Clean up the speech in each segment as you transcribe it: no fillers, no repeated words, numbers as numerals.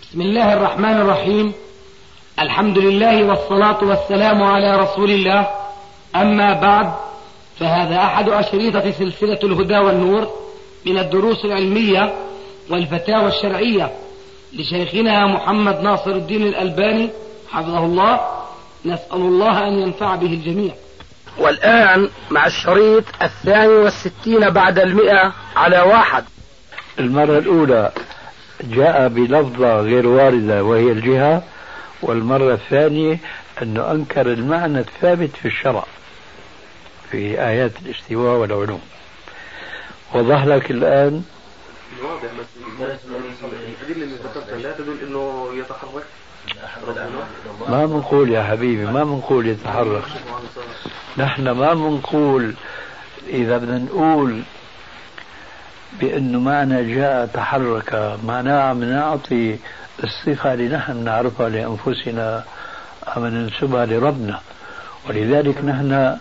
بسم الله الرحمن الرحيم. الحمد لله والصلاة والسلام على رسول الله. أما بعد، فهذا أحد أشريطة سلسلة الهدى والنور من الدروس العلمية والفتاوى الشرعية لشيخنا محمد ناصر الدين الألباني حفظه الله. نسأل الله أن ينفع به الجميع. والآن مع الشريط 62 بعد 100 على 1. المرة الأولى جاء بلفظة غير واردة وهي الجهة، والمرة الثانية أنه أنكر المعنى الثابت في الشرع في آيات الاستواء والعلوم. وضح لك الآن؟ واضح، بس الأدلة اللي ذكرتها لا تدل أنه يتحرك. ما بنقول يا حبيبي، ما بنقول يتحرك. نحن ما بنقول، إذا بدنا نقول بأنه معنى جاء تحرك معناه عم نعطي الصفة اللي نحن نعرفها لأنفسنا أم ننسبها لربنا. ولذلك نحن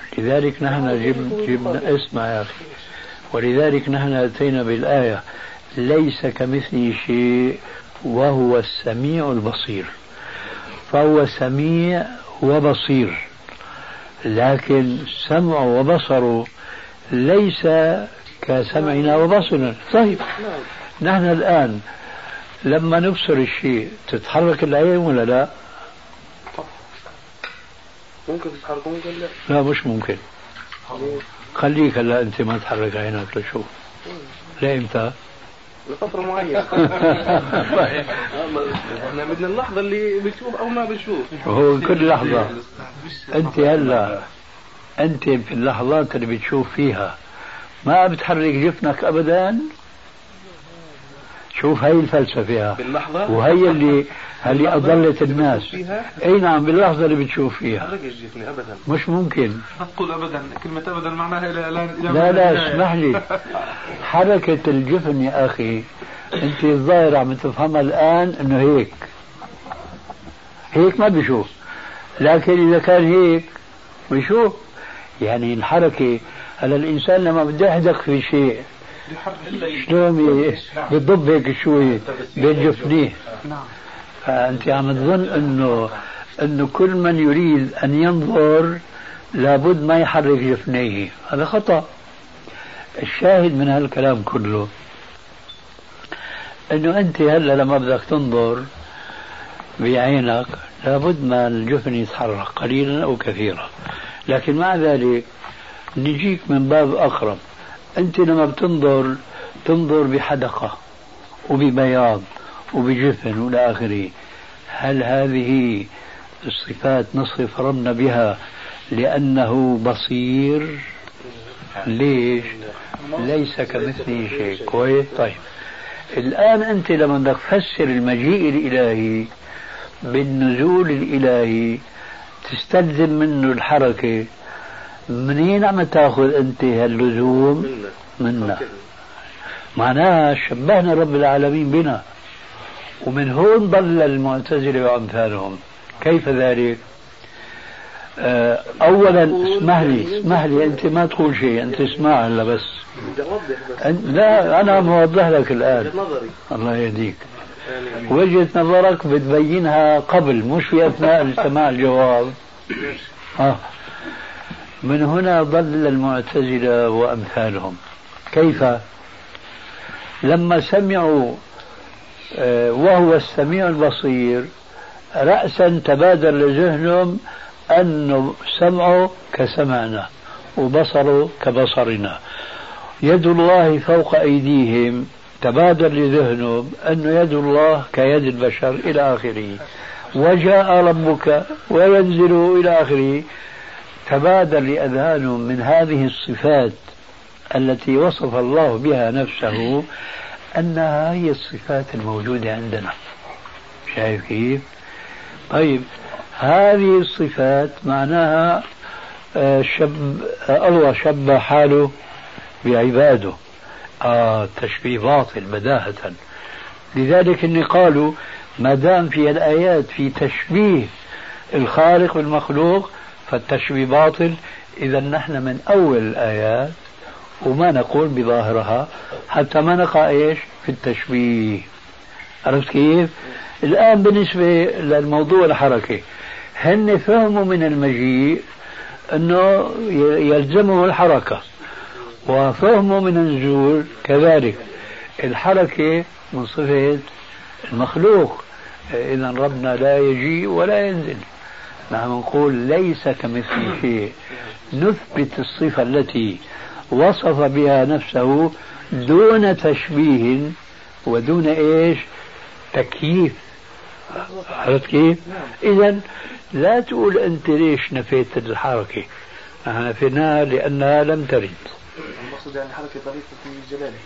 جبنا اسمع يا أخي، ولذلك نحن أتينا بالآية ليس كمثله شيء وهو السميع البصير. فهو سميع وبصير، لكن سمعه وبصره ليس كسمعنا وبصرنا. طيب، نحن الآن لما نبصر الشيء تتحرك العين ولا لا؟ ممكن تتحرك ممكن لا. لا مش ممكن. خليك هلا أنت ما تحرك عينك لشوف. لا إمتى؟ لفترة معينة. احنا بدنا اللحظة اللي بتشوف أو ما بتشوف. هو كل لحظة. أنت هلا أنت في اللحظات اللي بتشوف فيها ما بتحرك جفنك أبدا. شوف هاي الفلسفة باللحظة، وهي اللي أضلت الناس. أي نعم، باللحظة اللي بتشوف فيها. أبدا. مش ممكن. تقول أبدا، كلمة أبدا معناها لا اسمح لي. حركة الجفن يا أخي أنت الظاهر عم تفهمها الآن إنه هيك ما بيشوف، لكن إذا كان هيك بيشوف. يعني الحركة، هلا الإنسان لما بده يحدق في شيء شلون بيضب هيك شوي بين جفنيه. فأنت عم تظن إنه كل من يريد أن ينظر لابد ما يحرك جفنيه. هذا خطأ. الشاهد من هالكلام كله إنه أنت هلا لما بدك تنظر بعينك لابد ما الجفن يتحرك قليلا أو كثيرا، لكن مع ذلك نجيك من باب أقرب. أنت لما تنظر بحدقة وببياض وبجفن وإلى آخره. هل هذه الصفات نصف ربنا بها لأنه بصير؟ ليش؟ ليس كمثله شيء. كويس. طيب، الآن أنت لما بدك تفسر المجيء الإلهي بالنزول الإلهي تستلزم منه الحركة. منين عم تاخذ أنت هاللزوم؟ منا. معناها شبهنا رب العالمين بنا، ومن هون ضل المعتزلة وأمثالهم. كيف ذلك؟ أولا اسمح لي أنت ما تقول شيء، أنت اسمع هلا بس. لا أنا موضح لك الآن. الله يهديك. وجهة نظرك بتبينها قبل، مش في أثناء سماع الجواب. من هنا ضل المعتزلة وأمثالهم. كيف؟ لما سمعوا وهو السميع البصير رأسا تبادر لذهنهم أن سمعه كسمعنا وبصره كبصرنا. يد الله فوق أيديهم تبادر لذهنهم أن يد الله كيد البشر إلى آخره. وجاء ربك وينزل إلى آخره. تبادر لأذهانهم من هذه الصفات التي وصف الله بها نفسه أنها هي الصفات الموجودة عندنا. شايف كيف؟ طيب، هذه الصفات معناها الله شبه حاله بعباده. تشبيه باطل بداهة. لذلك إن قالوا ما دام في الآيات في تشبيه الخالق بالمخلوق فالتشبيه باطل. إذا نحن من أول الآيات وما نقول بظاهرها حتى ما نقع إيش في التشبيه. عرفت كيف؟ الآن بالنسبة للموضوع الحركة، هن فهموا من المجيء أنه يلزمه الحركة، وفهموا من النزول كذلك الحركة من صفة المخلوق. إذا ربنا لا يجيء ولا ينزل، نحن نقول ليس كمثل شيء، نثبت الصفة التي وصف بها نفسه دون تشبيه ودون إيش تكييف. عرفت كيف؟ إذا لا تقول أنت ليش نفيت الحركة، نحن نفيناها لأنها لم ترد. المقصود يعني حركة طريقة في جلاله،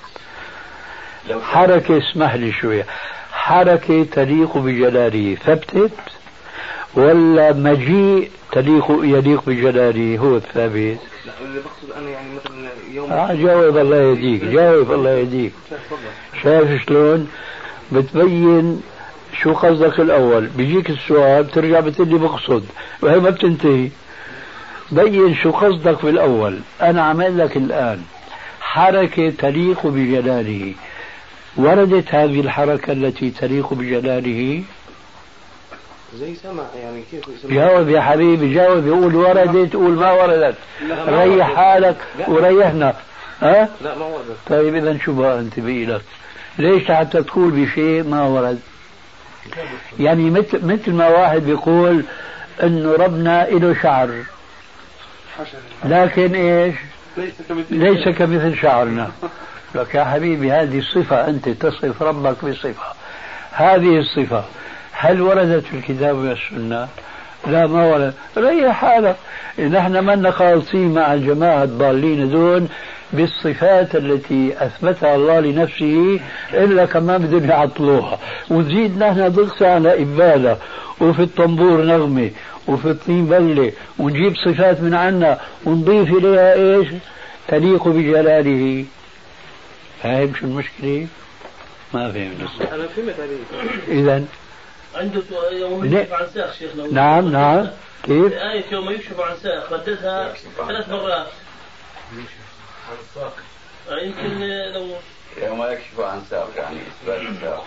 حركة اسمح لي شوية، حركة تليق بجلاله ثبتت ولا مجيء يليق بجلاله هو الثابت؟ لا اللي بقصد أنا يعني مثلا يوم جاوب الله يهديك، جاوب الله يهديك. شايف شلون بتبين شو قصدك الأول، بيجيك السؤال بترجع بتقلي بقصد وهي ما بتنتهي. بين شو قصدك بالأول. أنا عمل لك الآن حركة تليق بجلاله، وردت هذه الحركة التي تليق بجلاله؟ زي سمع يعني كيف سمع؟ جاوب يا حبيبي، جاوب. يقول وردت، قول ما وردت، ريح حالك وريحنا. ها؟ لا ما وردت. طيب إذا شو بقى أنت بإيدك؟ ليش حتى تقول بشيء ما ورد؟ يعني مثل ما واحد بيقول إنه ربنا له شعر، لكن إيش؟ ليس كمثل شعرنا. لك يا حبيبي هذه الصفة، أنت تصف ربك بصفة، هذه الصفة هل وردت في الكتاب والسنة؟ لا ما ورد. ريح حالك. نحن ما خالصين مع الجماعة الضالين دون بالصفات التي أثبتها الله لنفسه، إلا كمان بدهم يعطلوها ونزيد نحن ضغط على إبالة، وفي الطنبور نغمة، وفي الطين بلة، ونجيب صفات من عنا ونضيف إليها إيش تليق بجلاله. فاهم شو المشكلة؟ ما فهم لسه. أنا فهمت عليك. إذن عنده يوم يكشف عن ساق شيخنا. نعم كيف؟ آية يوم يكشف عن ساق رددها 3 مرات. يمكن لو يوم يكشف عن ساق يعني إثبات ساق.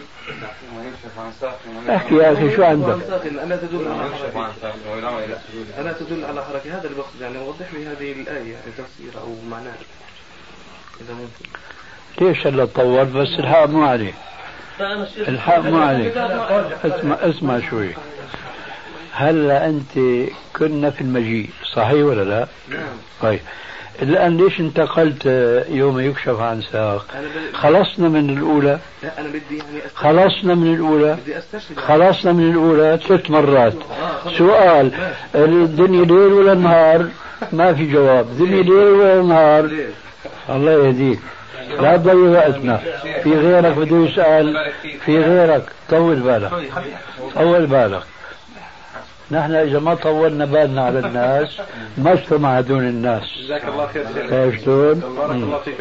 احكي يا أخي شو عندك؟ ألا تدل على حركة، ألا تدل على حركة. هذا اللي بقصد يعني وضح لي هذه الآية يعني تفسيرها أو معناها إذا ممكن. ليش هلا طول؟ بس الحق مو عليه، الحق مو عليه. اسمع شوي. هلا أنت كنا في المجيء صحيح ولا لا؟ نعم. طيب الآن ليش انتقلت يوم يكشف عن ساق؟ خلصنا من الأولى. لا أنا بدي يعني خلصنا من الأولى. بدي أستشهد. خلصنا من الأولى 3 مرات. سؤال الدنيا ليل ولا نهار؟ ما في جواب. الدنيا ليل ولا نهار؟ الله يهديك، لا تضيع وقتنا. في غيرك بده يسأل، في غيرك. طول بالك، طول بالك. نحن إذا ما طولنا بالنا على الناس ما اجتمع دون الناس. جزاك الله خير شلون؟ بارك الله فيك.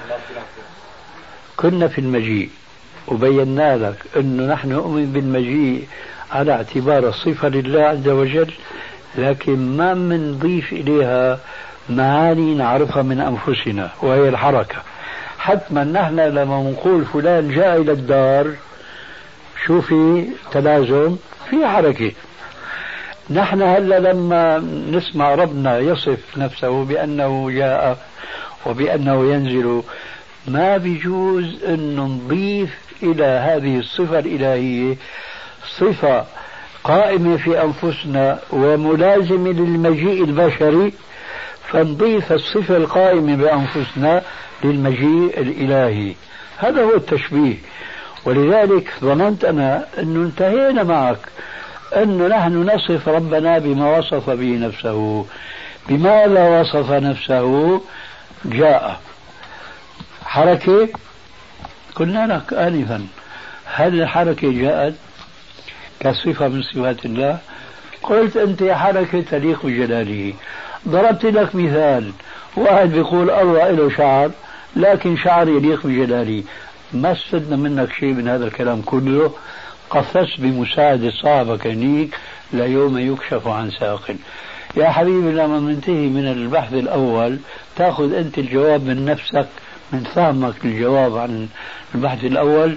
كنا في المجيء وبينا لك أنه نحن نؤمن بالمجيء على اعتبار صفة لله عز وجل، لكن ما منضيف إليها معاني نعرفها من أنفسنا وهي الحركة. حتما نحن لما نقول فلان جاء إلى الدار شو في تلازم؟ في حركة. نحن هلا لما نسمع ربنا يصف نفسه بأنه جاء وبأنه ينزل، ما بيجوز أن نضيف إلى هذه الصفة الإلهية صفة قائمة في أنفسنا وملازمة للمجيء البشري، فنضيف الصفة القائمة بأنفسنا للمجيء الإلهي. هذا هو التشبيه. ولذلك ظننت أنا أنه انتهينا معك، أنه نحن نصف ربنا بما وصف به نفسه. بماذا وصف نفسه؟ جاء. حركة قلنا لك آنفا، هل الحركة جاءت كصفة من صفات الله؟ قلت أنت حركة تليق بجلاله. ضربت لك مثال، واحد بيقول الله له شعر لكن شعر يليق بجلاله. ما استفدنا منك شيء من هذا الكلام كله. قفزت بمساعدة صاحبك هنيك ليوم يكشف عن ساق. يا حبيبي لما ننتهي من البحث الأول تأخذ أنت الجواب من نفسك، من فهمك للجواب عن البحث الأول،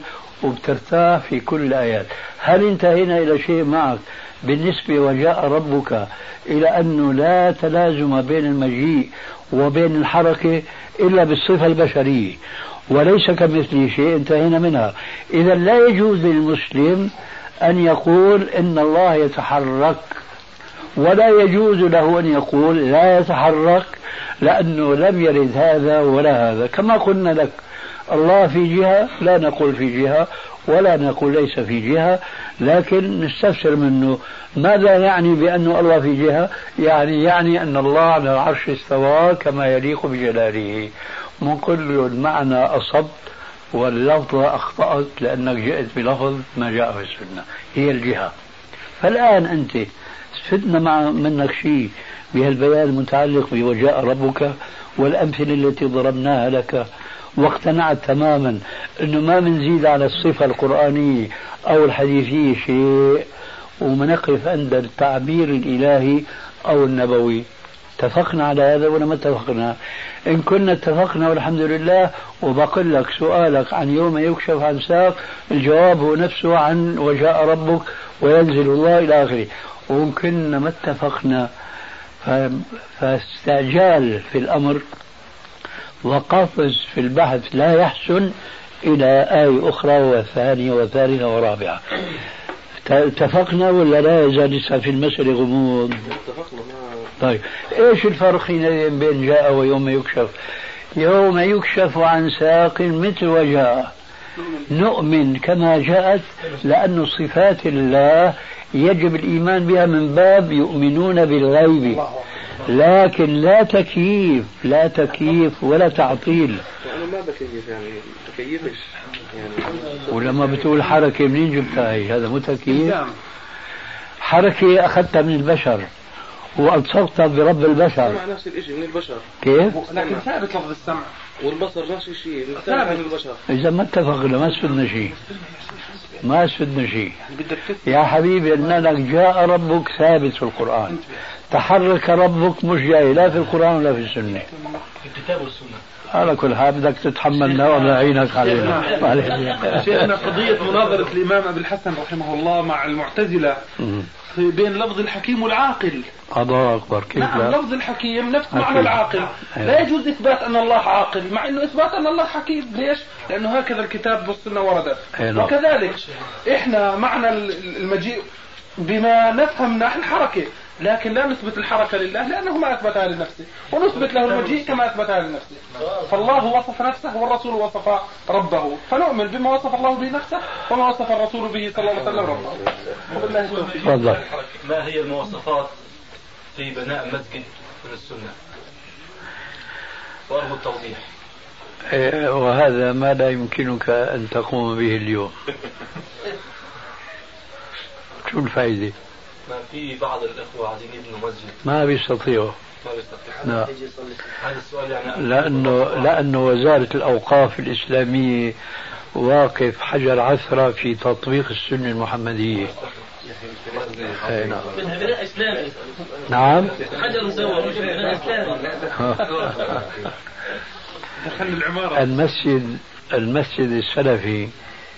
وبترتاح في كل الآيات. هل انتهينا إلى شيء معك بالنسبة وجاء ربك إلى أنه لا تلازم بين المجيء وبين الحركة إلا بالصفة البشرية وليس كمثله شيء؟ انتهينا منها. إذا لا يجوز للمسلم أن يقول إن الله يتحرك، ولا يجوز له أن يقول لا يتحرك، لأنه لم يرد هذا ولا هذا. كما قلنا لك الله في جهة لا نقول في جهة ولا نقول ليس في جهة، لكن نستفسر منه ماذا يعني بأن الله في جهة؟ يعني أن الله على العرش استوى كما يليق بجلاله. نقول له المعنى أصبت واللفظ أخطأت لأنك جئت بلفظ ما جاء في السنة، هي الجهة. فالآن أنت استفدنا منك شيء بهالبيان المتعلق بوجاء ربك والأمثلة التي ضربناها لك، واقتنعت تماما أنه ما منزيد على الصفة القرآنية أو الحديثية شيء، ومنقف عند التعبير الإلهي أو النبوي. اتفقنا على هذا ولا ما اتفقنا؟ إن كنا اتفقنا والحمد لله. وبقول لك سؤالك عن يوم يكشف عن ساق، الجواب هو نفسه عن وجاء ربك وينزل الله إلى آخره. وإن كنا ما اتفقنا فاستعجال في الأمر وقفز في البحث لا يحسن إلى آية أخرى وثانية وثالثة ورابعة. اتفقنا ولا لا يزال لسه في المسألة غموض؟ اتفقنا. طيب ايش الفرق حينئذ بين جاء ويوم يكشف؟ يوم يكشف عن ساق مثل وجاء نؤمن كما جاءت، لأن صفات الله يجب الإيمان بها من باب يؤمنون بالغيب، لكن لا تكييف ولا تعطيل. أنا ما بكيف يعني تكيفش يعني. ولما بتقول حركة منين جبتها هي؟ هذا مو تكييف. حركة أخذتها من البشر وألصقتها برب البشر. السمع نفس الشيء من البشر. كيف؟ لكن ثابت لفظ السمع والبصر نفس الشيء ثابت من البشر. إذا ما اتفقنا ما استفدنا شيء. يا حبيبي إن لك جاء ربك ثابت في القرآن، تحرك ربك مش جاي لا في القرآن ولا في السنة. في الكتاب والسنة. على كل حال بدك تتحملنا ولا عينك علينا. شيخنا قضية مناظرة الإمام أبي الحسن رحمه الله مع المعتزلة بين لفظ الحكيم والعاقل. الله أكبر. كيف؟ نعم لفظ الحكيم نفس معنى العاقل. لا يجوز إثبات أن الله عاقل مع أنه إثبات أن الله حكيم. ليش؟ لأنه هكذا الكتاب والسنة وردت. وكذلك إحنا معنى المجيء بما نفهم نحن حركة، لكن لا نثبت الحركة لله لأنه ما أثبتها لنفسه، ونثبت له المجيء كما أثبتها لنفسه. فالله وصف نفسه والرسول وصف ربه، فنؤمن بما وصف الله به نفسه وما وصف الرسول به صلى الله عليه وسلم ربه. ما هي المواصفات في بناء مسجد من السنة؟ وأرجو التوضيح. وهذا ما لا يمكنك أن تقوم به اليوم. شو الفائدة؟ ما في بعض الإخوة عايزين يبنوا مسجد ما بيستطيعوا. لا. هذا السؤال يعني لأنه وزارة الأوقاف الإسلامية واقف حجر عثرة في تطبيق السنة المحمدية. نعم. بناء إسلامي. نعم. حجر مسوى مش بناء إسلامي. المسجد السلفي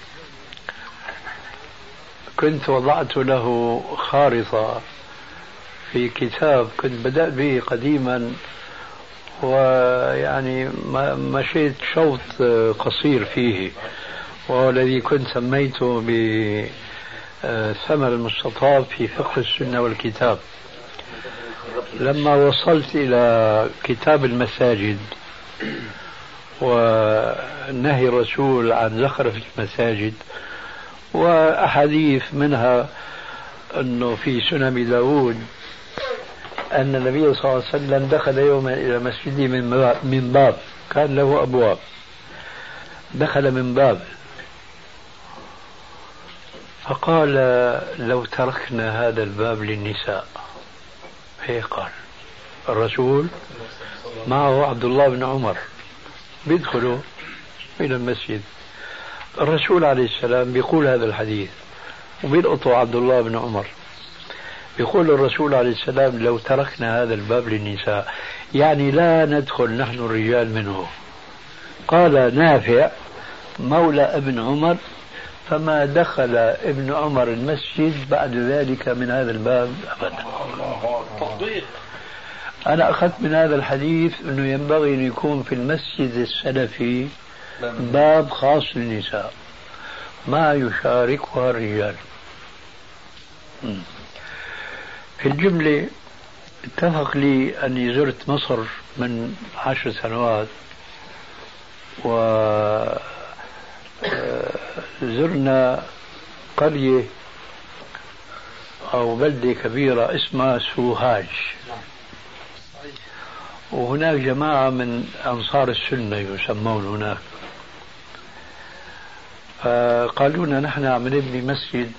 كنت وضعت له خارطة في كتاب كنت بدأت به قديما، ويعني مشيت شوط قصير فيه، وهو الذي كنت سميته بثمر المستطاب في فقه السنة والكتاب. لما وصلت إلى كتاب المساجد ونهي الرسول عن زخرفة المساجد وأحاديث منها أنه في سنن داود أن النبي صلى الله عليه وسلم دخل يوما إلى مسجده من باب كان له أبواب، دخل من باب فقال لو تركنا هذا الباب للنساء. هيك قال الرسول، معه عبد الله بن عمر بيدخلوا إلى المسجد، الرسول عليه السلام بيقول هذا الحديث وبيلقطوا عبد الله بن عمر، بيقول الرسول عليه السلام لو تركنا هذا الباب للنساء، يعني لا ندخل نحن الرجال منه. قال نافع مولى ابن عمر فما دخل ابن عمر المسجد بعد ذلك من هذا الباب أبدا. تطبيق. أنا أخذت من هذا الحديث أنه ينبغي أن يكون في المسجد السلفي باب خاص للنساء ما يشاركها الرجال. في الجملة اتفق لي أني زرت مصر من 10 سنوات، وزرنا قرية أو بلدة كبيرة اسمها سوهاج، وهناك جماعة من أنصار السنة يسمون هناك، فقالوا لنا نحن عم نبني مسجد،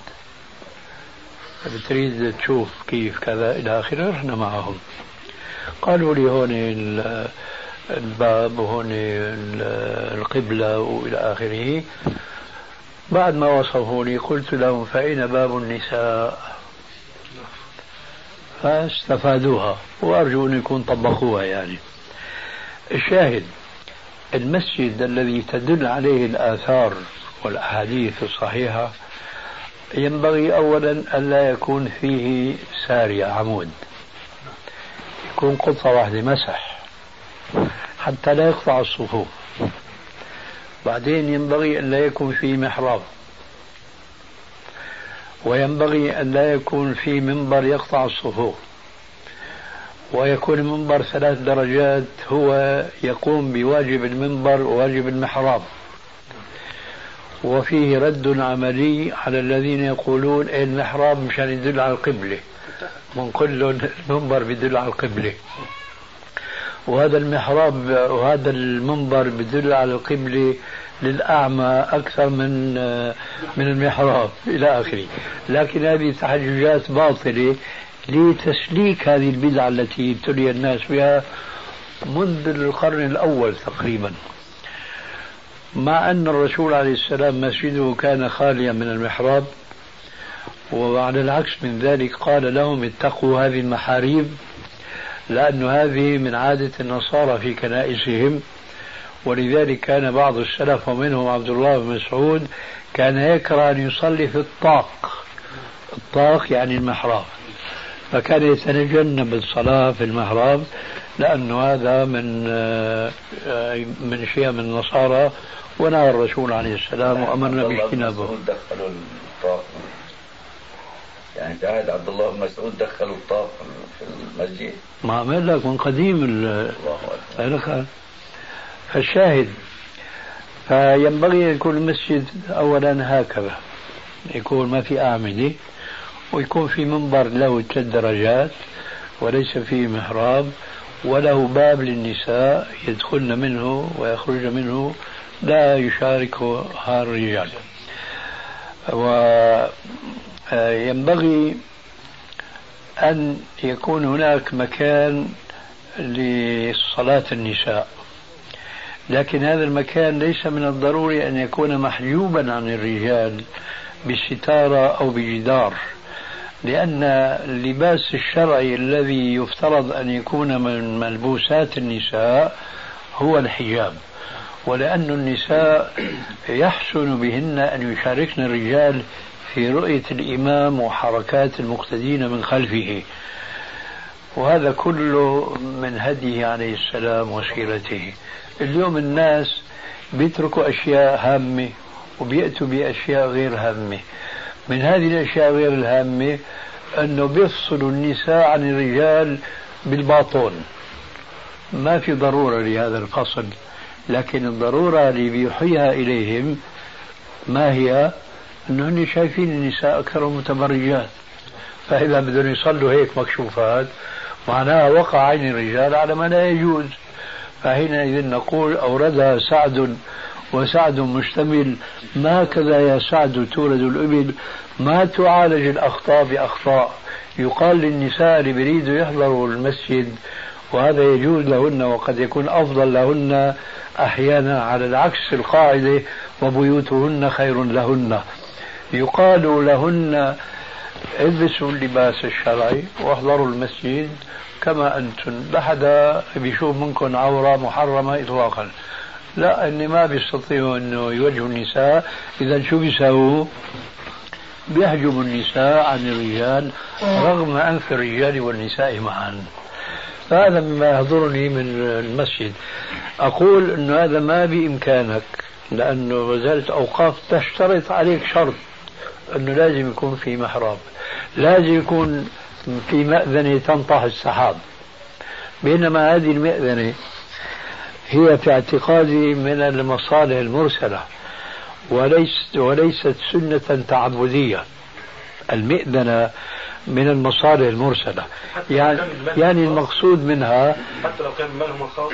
بتريد تشوف كيف كذا إلى آخره. رحنا معهم، قالوا لي هون الباب وهون القبلة وإلى آخره. بعد ما وصفوا لي قلت لهم فأين باب النساء؟ فاستفادوها وأرجو أن يكون طبقوها. يعني الشاهد المسجد الذي تدل عليه الآثار والأحاديث الصحيحة ينبغي أولا أن لا يكون فيه سارية عمود، يكون قطعة واحدة مسح حتى لا يقطع الصفوف. بعدين ينبغي أن لا يكون فيه محراب، وينبغي أن لا يكون فيه منبر يقطع الصفوف، ويكون المنبر 3 درجات هو يقوم بواجب المنبر وواجب المحراب. وفيه رد عملي على الذين يقولون المحراب مشان يدل على القبلة، من كل المنبر بيدل على القبلة، وهذا المحراب وهذا المنبر بيدل على القبلة للأعمى أكثر من المحراب إلى آخره. لكن هذه تحججات باطلة لتسليك هذه البدعة التي ابتلي الناس بها منذ القرن الأول تقريبا، مع أن الرسول عليه السلام مسجده كان خاليا من المحراب، وعلى العكس من ذلك قال لهم اتقوا هذه المحاريب، لأن هذه من عادة النصارى في كنائسهم. ولذلك كان بعض السلف ومنهم عبد الله بن مسعود كان يكره أن يصلي في الطاق يعني المحراب، فكان يتجنب الصلاة في المحراب لأنه هذا من شيء من النصارى، ونهى الرسول عليه السلام وأمرنا باجتنابه. دخلوا الطاق يعني في عهد عبد الله بن مسعود دخلوا الطاق في المسجد، ما عمل لك من قديم فالشاهد فينبغي أن يكون المسجد أولا هكذا، يكون ما في أعمدة، ويكون في منبر له 3 درجات وليس فيه محراب، وله باب للنساء يدخلن منه ويخرجن منه لا يشاركها الرجال. وينبغي أن يكون هناك مكان لصلاة النساء، لكن هذا المكان ليس من الضروري أن يكون محجوبا عن الرجال بستارة أو بجدار، لأن اللباس الشرعي الذي يفترض أن يكون من ملبوسات النساء هو الحجاب، ولأن النساء يحسن بهن أن يشاركن الرجال في رؤية الإمام وحركات المقتدين من خلفه، وهذا كله من هديه عليه السلام وسيرته. اليوم الناس بيتركوا أشياء هامة وبيأتوا بأشياء غير هامة. من هذه الأشياء غير الهامة أنه بيفصلوا النساء عن الرجال بالباطون. ما في ضرورة لهذا الفصل، لكن الضرورة اللي بيوحيها إليهم ما هي؟ أنهم شايفين النساء أكثر متبرجات، فإذا بدهم يصلوا هيك مكشوفات معناها وقع عين الرجال على ما لا يجوز. فحينئذ نقول أوردها سعد وسعد مشتمل، ما كذا يا سعد تولد الإبل، ما تعالج الأخطاء بأخطاء. يقال للنساء اللي بيريدوا يحضروا المسجد وهذا يجوز لهن وقد يكون أفضل لهن أحيانا على العكس القاعدة وبيوتهن خير لهن، يقال لهن البسوا اللباس الشرعي واحضروا المسجد كما أنتم، لا حدا بيشوف منكم عورة محرمة إطلاقا، لا إني ما بيستطيعوا إنه يوجهوا النساء. إذا شو بيساووا؟ بيحجبوا النساء عن الرجال رغم أنف الرجال والنساء معا. فهذا مما يحضرني من المسجد. أقول أنه هذا ما بإمكانك، لأنه وزارة أوقاف تشترط عليك شرط أنه لازم يكون في محراب، لازم يكون في مأذنة تنطح السحاب. بينما هذه المأذنة هي في اعتقادي من المصالح المرسلة وليست سنة تعبدية. المئذنة من المصالح المرسلة، يعني المقصود منها حتى لو كان مالهم الخاص،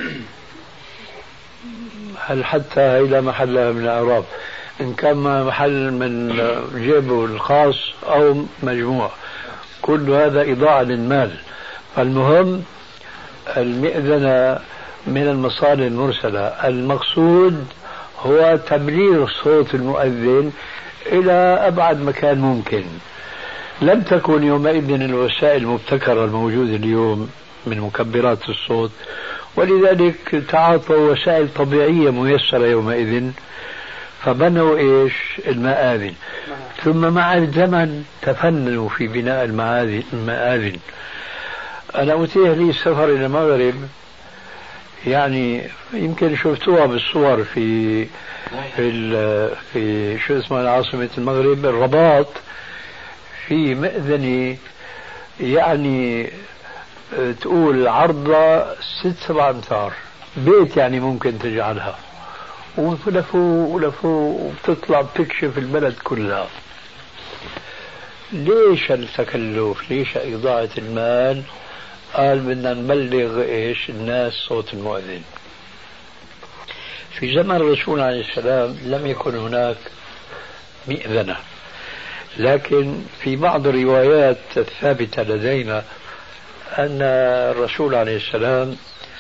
هل حتى إلى محلها من الأعراب، إن كان محل من جيبه الخاص أو مجموع، كل هذا إضاعة للمال. فالمهم المئذنة من المصالح المرسلة، المقصود هو تبليغ صوت المؤذن إلى أبعد مكان ممكن. لم تكن يومئذ الوسائل المبتكرة الموجودة اليوم من مكبرات الصوت، ولذلك تعاطوا وسائل طبيعية ميسرة يومئذ، فبنوا إيش؟ المآذن. ثم مع الزمن تفننوا في بناء المآذن. أنا أتيح لي السفر إلى المغرب، يعني يمكن شفتوها بالصور في شو اسمها عاصمة المغرب، الرباط، في مأذنة يعني تقول عرضها 6-7 أمتار، بيت يعني ممكن تجعلها، ولفوا وبتطلع بتكشف البلد كلها. ليش التكلف؟ ليش إضاعة المال؟ قال بدنا نبلغ إيش الناس صوت المؤذن. في زمن الرسول عليه السلام لم يكن هناك مئذنة، لكن في بعض الروايات الثابتة لدينا أن الرسول عليه السلام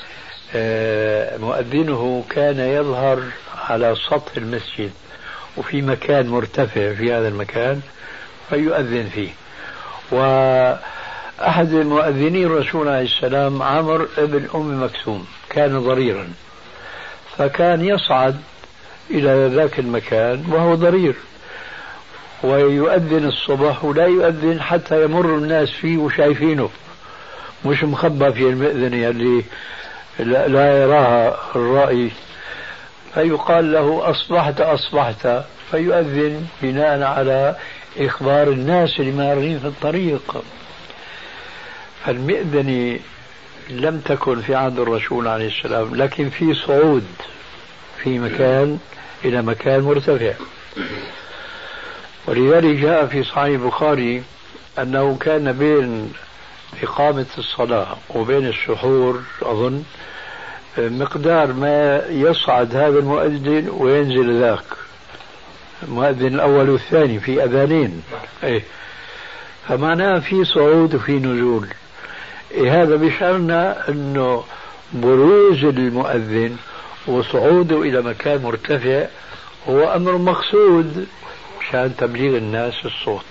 مؤذنه كان يظهر على سطح المسجد وفي مكان مرتفع في هذا المكان فيؤذن فيه. وأحد مؤذني الرسول عليه السلام عمرو ابن أم مكتوم كان ضريرا، فكان يصعد إلى ذاك المكان وهو ضرير ويؤذن الصبح، ولا يؤذن حتى يمر الناس فيه وشايفينه، مش مخبى في المئذنة اللي لا يراها الرائي. فيقال له أصبحت، فيؤذن بناء على إخبار الناس اللي مارين في الطريق. فالمئذنة لم تكن في عهد الرسول عليه السلام، لكن في صعود في مكان إلى مكان مرتفع. ولذلك جاء في صحيح البخاري أنه كان بين إقامة الصلاة وبين السحور أظن مقدار ما يصعد هذا المؤذن وينزل ذاك، المؤذن الأول والثاني في أذانين، فمعناه في صعود وفي نزول. هذا بيشعرنا أنه بروز المؤذن وصعوده إلى مكان مرتفع هو أمر مقصود مشان تبليغ الناس الصوت.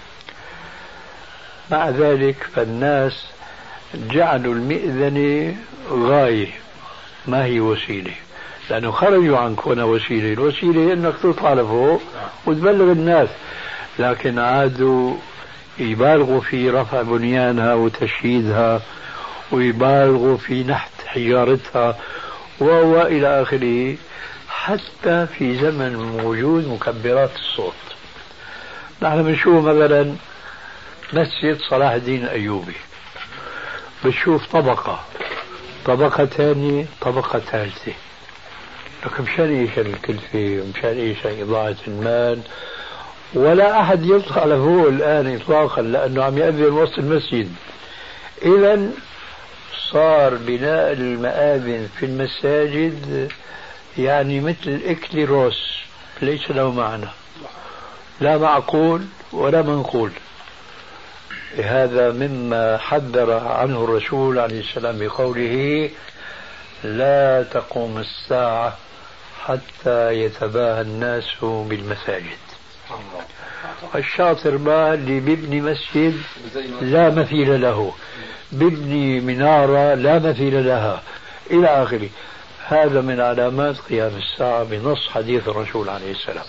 مع ذلك فالناس جعلوا المئذنة غاية ما هي وسيلة، لأنه خرجوا عن كونها وسيلة. الوسيلة أنك تطلع لفوق وتبلغ الناس، لكن عادوا يبالغوا في رفع بنيانها وتشييدها، ويبالغوا في نحت حجارتها وإلى آخره، حتى في زمن وجود مكبرات الصوت. نحن بنشوف مثلا مسجد صلاح الدين الأيوبي، بتشوف طبقة ثانية، طبقة ثالثة، لكن مشان ايش الكلفة ومشان ايش إضاعة المال؟ ولا أحد يطلع له الآن إطلاقا، لأنه عم يأذن وسط المسجد. إذا صار بناء المآذن في المساجد يعني مثل إكليروس، ليس له معنى، لا معقول ولا منقول. هذا مما حذر عنه الرسول عليه السلام بقوله لا تقوم الساعة حتى يتباهى الناس بالمساجد. الشاطر ما اللي بيبني مسجد لا مثيل له، بيبني منارة لا مثيل لها إلى آخره. هذا من علامات قيام الساعة بنص حديث الرسول عليه السلام.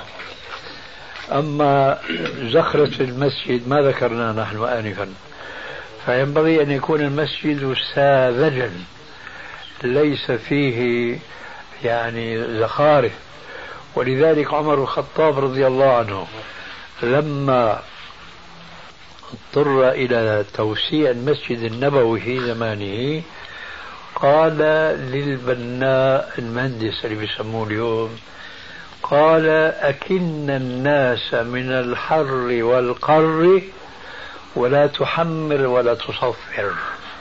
أما زخرة المسجد ما ذكرنا نحن آنفا، فينبغي أن يكون المسجد ساذجا ليس فيه يعني زخارف. ولذلك عمر الخطاب رضي الله عنه لما اضطر إلى توسيع المسجد النبوي في زمانه قال للبناء المهندس اللي بيسموه اليوم، قال أكن الناس من الحر والقر ولا تحمر ولا تصفر.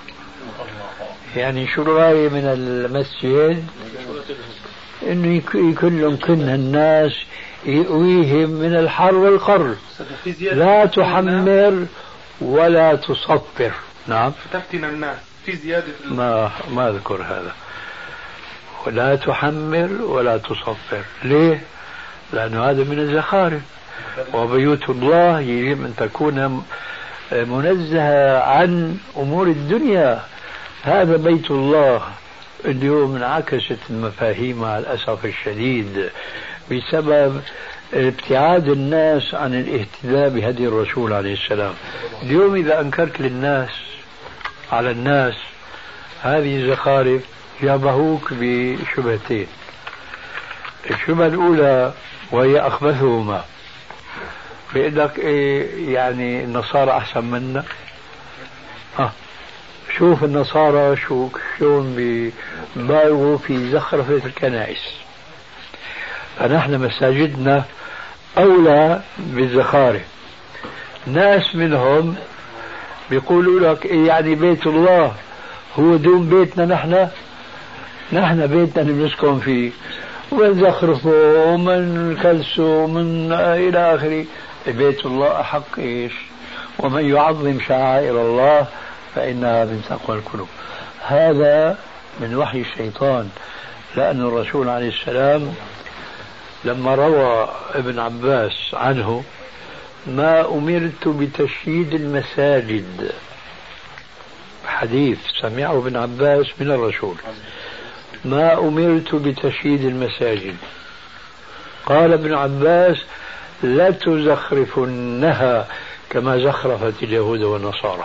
يعني شو الغاية من المسجد؟ انه كلهم كنا الناس يؤويهم من الحر والقر، لا تحمر ولا تصفر. نعم، تفتن الناس في زيادة ما أذكر هذا. ولا تحمر ولا تصفر. ليه؟ لأنه هذا من الزخارف، وبيوت الله يجب أن تكون منزهة عن أمور الدنيا. هذا بيت الله. اليوم انعكست المفاهيم مع الأسف الشديد بسبب ابتعاد الناس عن الاهتداء بهدي الرسول عليه السلام. اليوم إذا أنكرت للناس على الناس هذه الزخارف جابهوك بشبهتين. الشبهة الأولى وهي أخبثهما، بيقول لك إيه يعني النصارى أحسن منا. شوف النصارى شلون بيبالغوا في زخرفة الكنائس، فنحن مساجدنا أولى بالزخارف. ناس منهم بيقولوا لك إيه يعني بيت الله هو دون بيتنا، نحن بيتنا اللي بنسكن فيه ومنزخرفه ومنكلسه ومن إلى آخره. بيت الله أحق إيش؟ ومن يعظم شعائر الله فإنها من تقوى القلوب. هذا من وحي الشيطان، لأن الرسول عليه السلام لما روى ابن عباس عنه ما أمرت بتشييد المساجد، حديث سمعه ابن عباس من الرسول، ما أمرت بتشييد المساجد. قال ابن عباس لا تزخرفنها كما زخرفت اليهود والنصارى.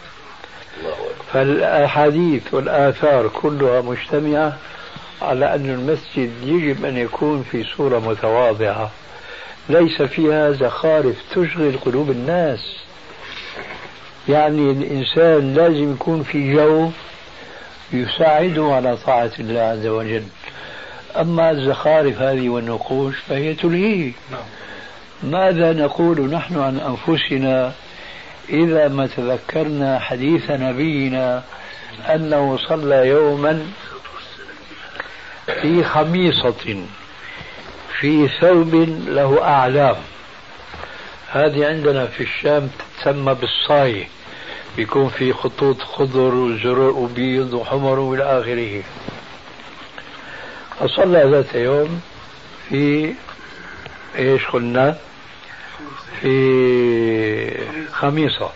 فالأحاديث والآثار كلها مجتمعة على أن المسجد يجب أن يكون في صورة متواضعة ليس فيها زخارف تشغل قلوب الناس. يعني الإنسان لازم يكون في جو يساعده على طاعة الله عز وجل. أما الزخارف هذه والنقوش فهي تلهيه. ماذا نقول نحن عن أنفسنا إذا ما تذكرنا حديث نبينا أنه صلى يوما في خميصة في ثوب له أعلام. هذه عندنا في الشام تسمى بالصاية، بيكون في خطوط خضر وزرق وبيض وحمر وإلى آخره. فصلى ذات يوم في إيش قلنا؟ في خميصة.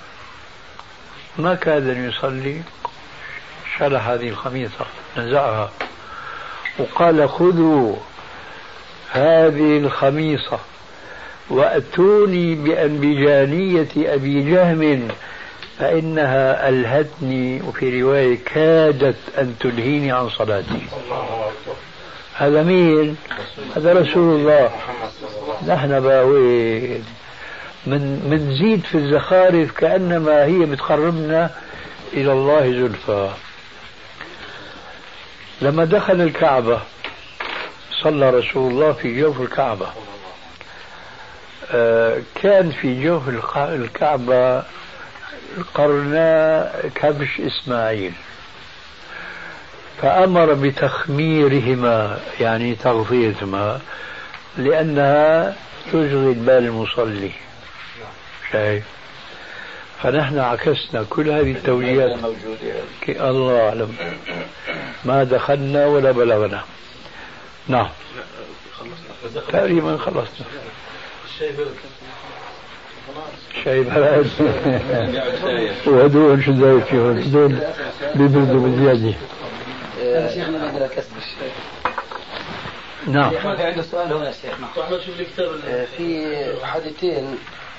ما كاد أن يصلي، شلح هذه الخميصة نزعها وقال خذوا هذه الخميصة وأتوني بأنبجانية أبي جهم فإنها ألهتني، وفي رواية كادت أن تلهيني عن صلاتي. هذا مين؟ هذا رسول الله. نحن باوين من زيد في الزخارف كأنما هي بتقربنا إلى الله زلفى. لما دخل الكعبة صلى رسول الله في جوف الكعبة. كان في جوف الكعبة قرنا كبش إسماعيل، فأمر بتخميرهما يعني تغطيتهما لأنها تشغل بال المصلي. شايف؟ فنحن عكسنا كل هذه التوجيهات. الله أعلم، ما دخلنا ولا بلغنا. نعم تقريبا خلصنا. شاي برد وهدول شو زي فيهم، هدول بيبردوا بزيادة. شيخنا بدنا كسر نعم. في عنده سؤال هنا شيخنا. في حديثين،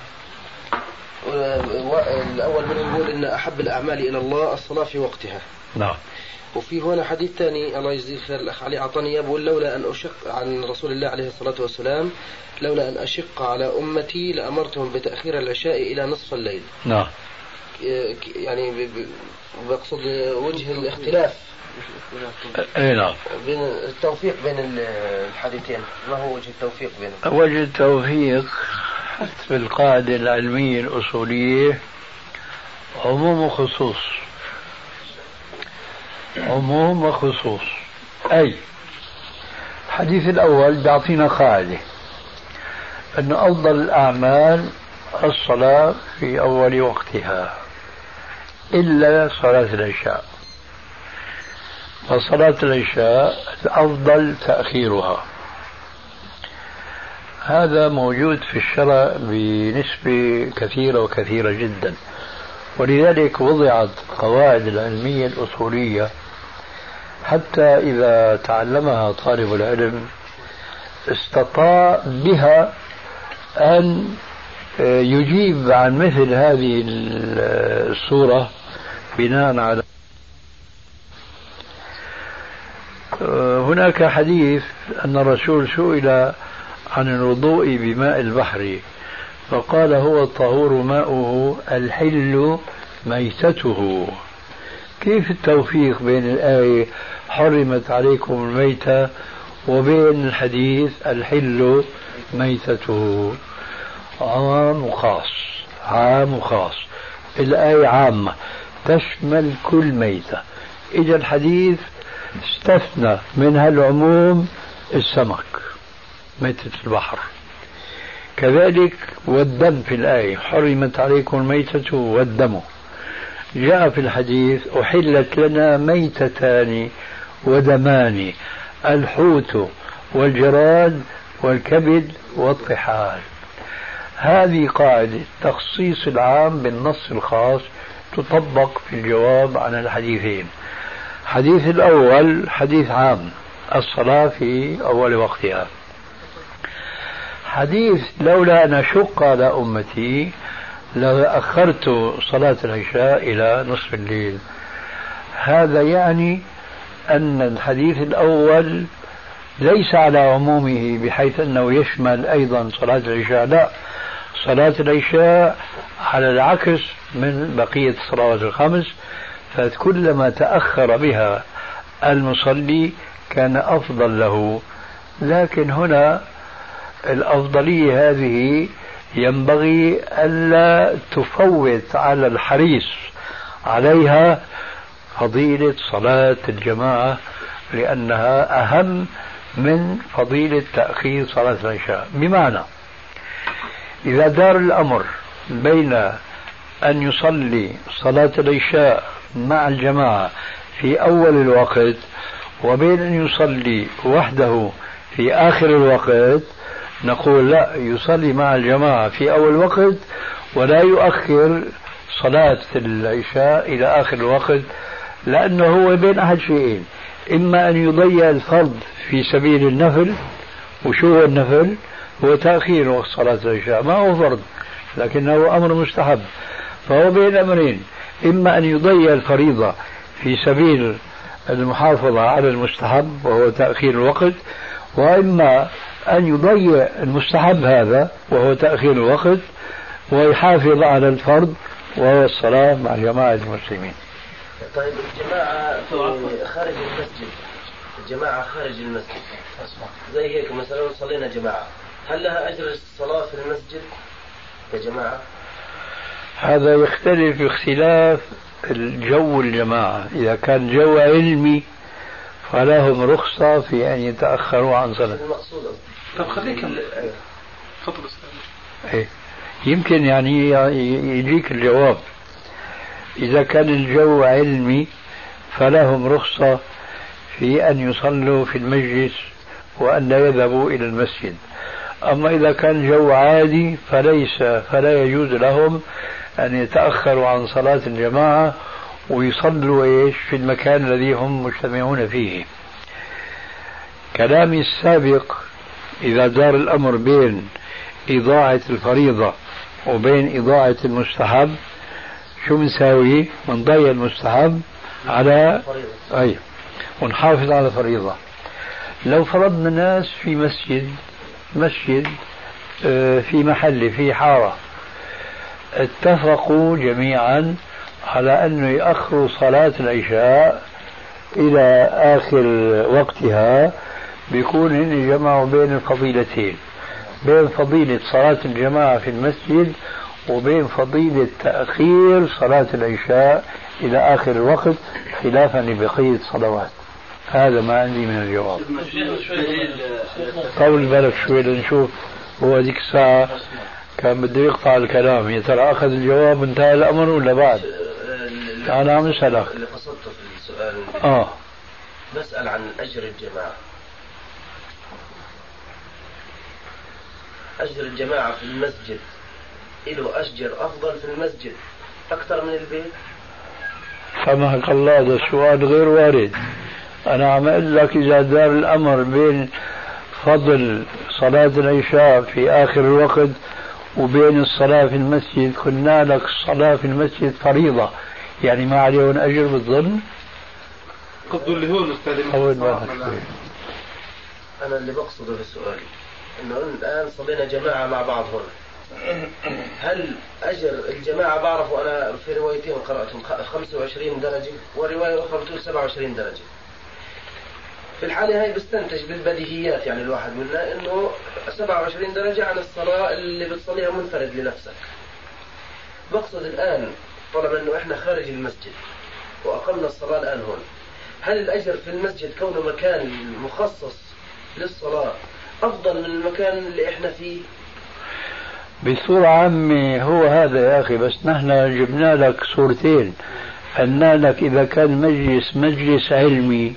الأول منهم يقول إن أحب الأعمال إلى الله الصلاة في وقتها. نعم. وفي هنا حديث ثاني الله يجزيه خير الأخ علي عطاني يقول لولا أن أشق عن رسول الله عليه الصلاة والسلام لولا أن أشق على أمتي لأمرتهم بتأخير العشاء إلى نصف الليل. نعم. يعني بقصد وجه الاختلاف. اي نعم. بين التوفيق بين الحديثين، ما هو وجه التوفيق بينهم؟ وجه التوفيق في القاعدة العلمية الأصولية عموم وخصوص. عموم وخصوص. أي الحديث الأول بيعطينا قاعدة أن أفضل الأعمال الصلاة في أول وقتها إلا صلاة العشاء، فصلاة العشاء الأفضل تأخيرها. هذا موجود في الشرع بنسبة كثيرة وكثيرة جدا، ولذلك وضعت قواعد العلمية الأصولية حتى إذا تعلمها طالب العلم استطاع بها أن يجيب عن مثل هذه الصورة بناء على هناك حديث أن الرسول سئل عن الوضوء بماء البحر فقال هو الطهور ماؤه الحل ميتته. كيف التوفيق بين الآية حرمت عليكم الميتة وبين الحديث الحل ميتته؟ عام وخاص، عام وخاص. الآية عامة تشمل كل ميتة، إذا الحديث استثنى من هالعموم السمك ميتة البحر. كذلك والدم في الآية حرمت عليكم الميتة والدم. جاء في الحديث أحلت لنا ميتتان ودمان الحوت والجراد والكبد والطحال. هذه قاعدة تخصيص العام بالنص الخاص تطبق في الجواب عن الحديثين. الحديث الأول حديث عام الصلاة في أول وقتها. حديث لولا أن أشق على أمتي لأخرت صلاة العشاء إلى نصف الليل. هذا يعني أن الحديث الأول ليس على عمومه بحيث أنه يشمل أيضا صلاة العشاء، لا، صلاة العشاء على العكس من بقية الصلوات الخمس، فكلما تأخر بها المصلي كان أفضل له. لكن هنا الأفضلية هذه ينبغي ألا تفوت على الحريص عليها فضيلة صلاة الجماعة، لأنها أهم من فضيلة تأخير صلاة العشاء. بمعنى إذا دار الأمر بين أن يصلي صلاة العشاء مع الجماعة في أول الوقت وبين أن يصلي وحده في آخر الوقت، نقول لا، يصلي مع الجماعة في أول وقت ولا يؤخر صلاة العشاء إلى آخر الوقت، لأنه هو بين أحد شيئين: إما أن يضيع الفرض في سبيل النفل، وشو هو النفل؟ هو تأخير وقت صلاة العشاء، ما هو فرض لكنه أمر مستحب، فهو بين أمرين: إما أن يضيع الفريضة في سبيل المحافظة على المستحب وهو تأخير الوقت، وإما أن يضيع المستحب هذا وهو تأخير الوقت ويحافظ على الفرض وهو الصلاة مع جماعة المسلمين. طيب الجماعة خارج المسجد، الجماعة خارج المسجد زي هيك مثلا صلينا جماعة، هل لها أجر الصلاة في المسجد كجماعة؟ هذا يختلف اختلاف الجو الجماعة. إذا كان جو علمي فلهم رخصة في أن يتأخروا عن صلاة. طب خليك تفضل. إيه يمكن يعني يجيك الجواب. إذا كان الجو علمي فلهم رخصة في أن يصلوا في المجلس وأن لا يذهبوا إلى المسجد. أما إذا كان جو عادي فلا يجوز لهم أن يتأخروا عن صلاة الجماعة ويصلوا إيش في المكان الذي هم مجتمعون فيه. كلامي السابق إذا دار الأمر بين إضاعة الفريضة وبين إضاعة المستحب، شو بنساوي؟ بنضيع المستحب على ونحافظ على الفريضة. لو فرضنا ناس في مسجد في محل في حارة اتفقوا جميعا على أنه يأخروا صلاة العشاء إلى آخر وقتها، بيكون هن جمعوا بين الفضيلتين، بين فضيلة صلاة الجماعة في المسجد وبين فضيلة تأخير صلاة العشاء إلى آخر الوقت خلافا لبقية الصلوات. هذا ما عندي من الجواب. طول بالك شوي لنشوف. هو ذيك الساعة كان بده يقطع الكلام، يا ترى أخذ الجواب انتهى الأمر ولا بعد؟ أنا عم أسألك. اللي قصدته في السؤال بسأل عن أجر الجماعة. أجر الجماعة في المسجد له أجر أفضل في المسجد أكثر من البيت؟ سامحك الله، هذا السؤال غير وارد. أنا عم أقول لك إذا دار الأمر بين فضل صلاة العشاء في آخر الوقت وبين الصلاة في المسجد، قلنا لك الصلاة في المسجد فريضة، يعني ما عليهم أجر بالظن. قصده اللي هو الأستاذ أنا اللي بقصده في السؤال إنه الآن صلينا جماعة مع بعض هنا، هل أجر الجماعة بعرف أنا في روايتين قرأتهم 25 درجة ورواية أخرى بتقول 27 درجة. في الحالة هاي بستنتج بالبديهيات يعني الواحد منا إنه 27 درجة عن الصلاة اللي بتصليها منفرد لنفسك. بقصد الآن طالما إنه إحنا خارج المسجد وأقمنا الصلاة الآن هون، هل الأجر في المسجد كونه مكان مخصص للصلاة أفضل من المكان اللي إحنا فيه؟ بصورة عامة هو هذا يا أخي، بس نحن جبنا لك صورتين. قلنا لك إذا كان مجلس علمي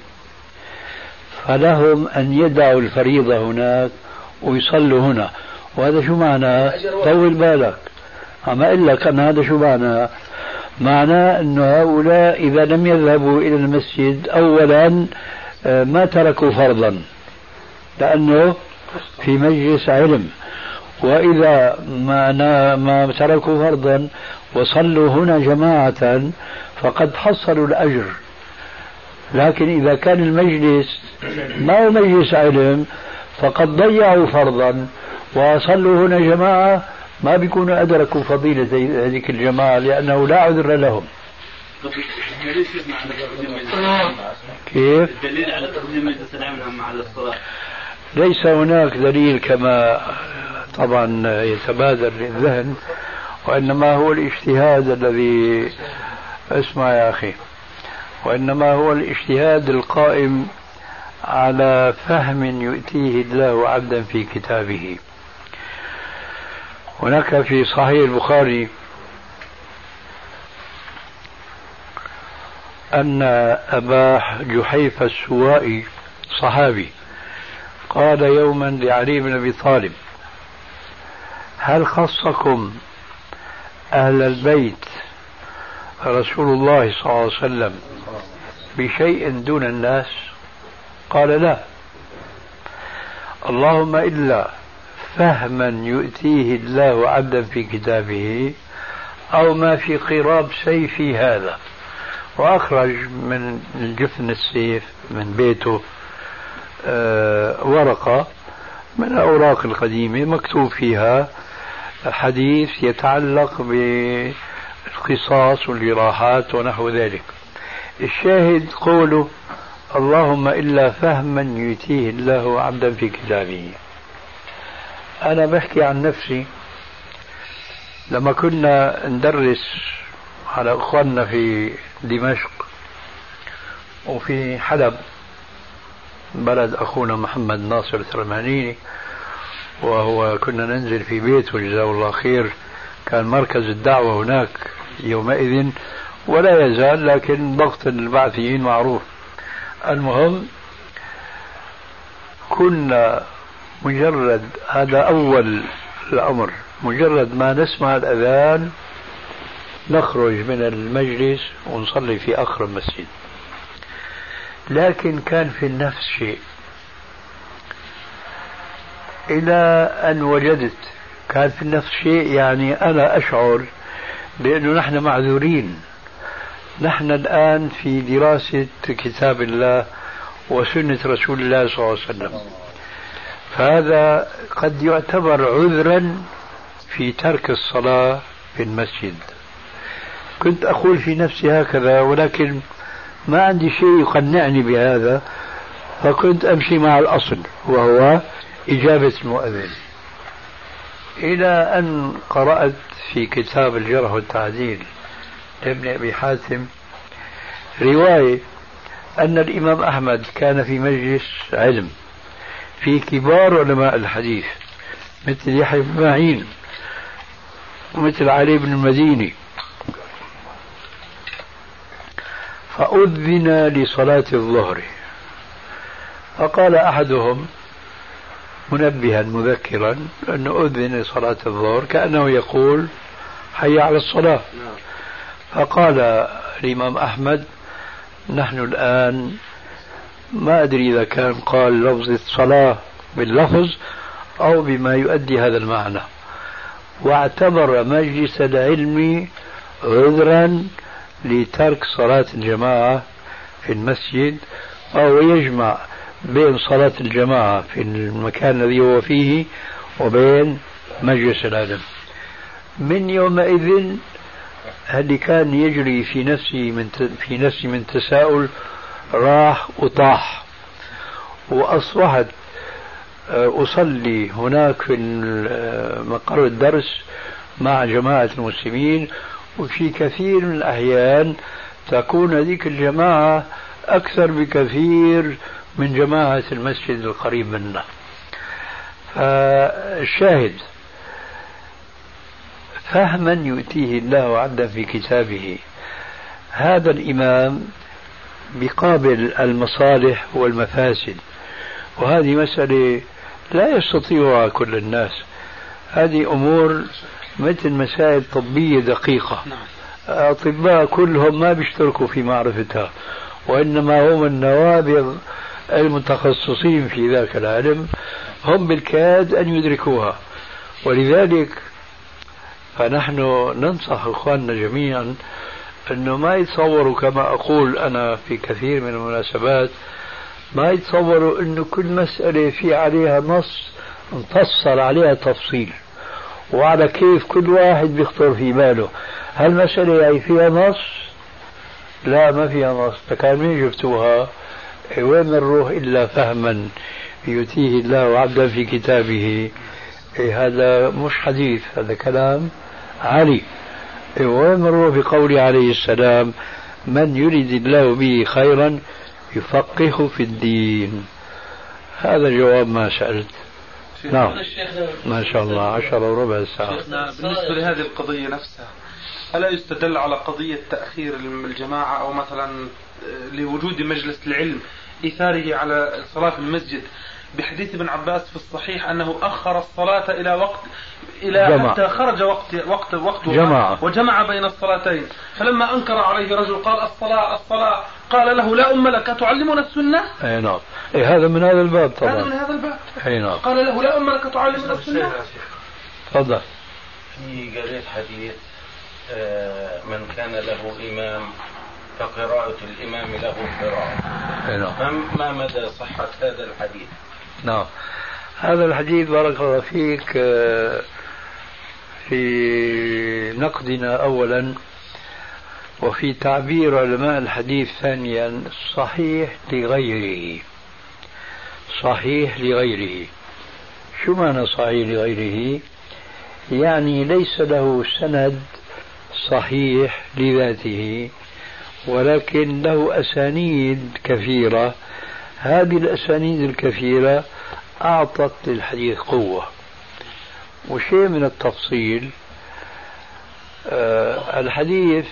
فلهم أن يدعوا الفريضة هناك ويصلوا هنا، وهذا شو معناه؟ طول بالك، عم أقول لك أنا هذا شو معناه أنه هؤلاء إذا لم يذهبوا إلى المسجد أولا ما تركوا فرضا لأنه في مجلس علم، وإذا ما تركوا فرضا وصلوا هنا جماعة فقد حصلوا الأجر. لكن إذا كان المجلس ما هو مجلس علم فقد ضيعوا فرضا وصلوا هنا جماعة، ما بيكونوا أدركوا فضيلة هذه الجماعة لأنه لا عذر لهم. كيف؟ الدليل على تقديم السلام على الصلاة ليس هناك دليل كما طبعا يتبادر للذهن، وإنما هو الاجتهاد الذي اسمع يا أخي، وإنما هو الاجتهاد القائم على فهم يؤتيه الله عبدا في كتابه. هناك في صحيح البخاري أن أبا جحيفة السوائي صحابي قال يوما لعلي بن أبي طالب: هل خصكم أهل البيت رسول الله صلى الله عليه وسلم بشيء دون الناس؟ قال: لا، اللهم إلا فهما يؤتيه الله عبدا في كتابه أو ما في قراب سيفي هذا. وأخرج من الجفن السيف من بيته ورقة من الأوراق القديمة مكتوب فيها حديث يتعلق بالقصاص والجراحات ونحو ذلك. الشاهد قوله: اللهم إلا فهما يؤتيه الله عبدا في كتابه. أنا بحكي عن نفسي، لما كنا ندرس على أخواننا في دمشق وفي حلب بلد أخونا محمد ناصر الثرمانيني، وهو كنا ننزل في بيته جزاه الله خير، كان مركز الدعوة هناك يومئذ ولا يزال، لكن ضغط البعثيين معروف. المهم كنا مجرد، هذا أول الأمر، مجرد ما نسمع الأذان نخرج من المجلس ونصلي في آخر المسجد. لكن كان في النفس شيء إلى أن وجدت، كان في النفس شيء يعني أنا أشعر بأنه نحن معذورين، نحن الآن في دراسة كتاب الله وسنة رسول الله صلى الله عليه وسلم، فهذا قد يعتبر عذرا في ترك الصلاة في المسجد. كنت أقول في نفسي هكذا، ولكن ما عندي شيء يقنعني بهذا، فكنت أمشي مع الأصل وهو إجابة المؤذن، إلى أن قرأت في كتاب الجرح والتعديل لابن أبي حاتم رواية أن الإمام أحمد كان في مجلس علم في كبار علماء الحديث مثل يحيى بن معين ومثل علي بن المديني، فأذن لصلاة الظهر، فقال أحدهم منبها مذكرا أنه أذن لصلاة الظهر كأنه يقول حي على الصلاة. فقال الإمام أحمد نحن الآن ما أدري إذا كان قال لفظ الصلاة باللفظ أو بما يؤدي هذا المعنى، واعتبر مجلس العلم عذرا لترك صلاة الجماعة في المسجد، أو يجمع بين صلاة الجماعة في المكان الذي هو فيه وبين مجلس العلم. من يومئذ اللي كان يجري في نفسي من تساؤل راح وطاح، وأصبحت أصلي هناك في مقر الدرس مع جماعة المسلمين، وفي كثير من الأحيان تكون هذيك الجماعة أكثر بكثير من جماعة المسجد القريب منا. فالشاهد فهما يؤتيه الله عبدا في كتابه، هذا الإمام بقابل المصالح والمفاسد، وهذه مسألة لا يستطيعها كل الناس، هذه أمور مثل مسائل طبية دقيقة، أطباء كلهم ما بيشتركوا في معرفتها، وإنما هم النوابغ المتخصصين في ذاك العلم هم بالكاد أن يدركوها. ولذلك فنحن ننصح إخواننا جميعا أنه ما يتصوروا كما أقول أنا في كثير من المناسبات، ما يتصوروا أنه كل مسألة في عليها نص نفصل عليها تفصيل، وعلى كيف كل واحد بيخطر في باله هالمسألة يعني فيها نص، لا ما فيها نص، فكان مين جبتوها؟ وين نروح إلا فهما يؤتيه الله عبدا في كتابه. هذا مش حديث، هذا كلام علي. وين نروح بقول عليه السلام من يريد الله به خيرا يفقهه في الدين. هذا جواب ما سألت. نعم ما شاء الله 10:15 ساعة. بالنسبة لهذه القضية نفسها، ألا يستدل على قضية تأخير الجماعة أو مثلا لوجود مجلس العلم إيثاره على الصلاة في المسجد بحديث ابن عباس في الصحيح أنه أخر الصلاة إلى حتى خرج وقت وجمع بين الصلاتين، فلما أنكر عليه رجل قال الصلاة قال له لا أم لك تعلمنا السنة. أي نعم، هذا من هذا الباب طبعا، هذا من هذا الباب. أي نعم. قال له لا أم لك تعلمنا السنة. تفضل. في قريت حديث من كان له إمام فقراءة الإمام له قراءة. ما مدى صحة هذا الحديث؟ نعم، هذا الحديث بارك الله فيك في نقدنا أولا، وفي تعبير علماء الحديث ثانيا صحيح لغيره. صحيح لغيره، شو معنى صحيح لغيره؟ يعني ليس له سند صحيح لذاته، ولكن له أسانيد كثيرة، هذه الأسانيد الكثيرة أعطت للحديث قوة. وشيء من التفصيل، الحديث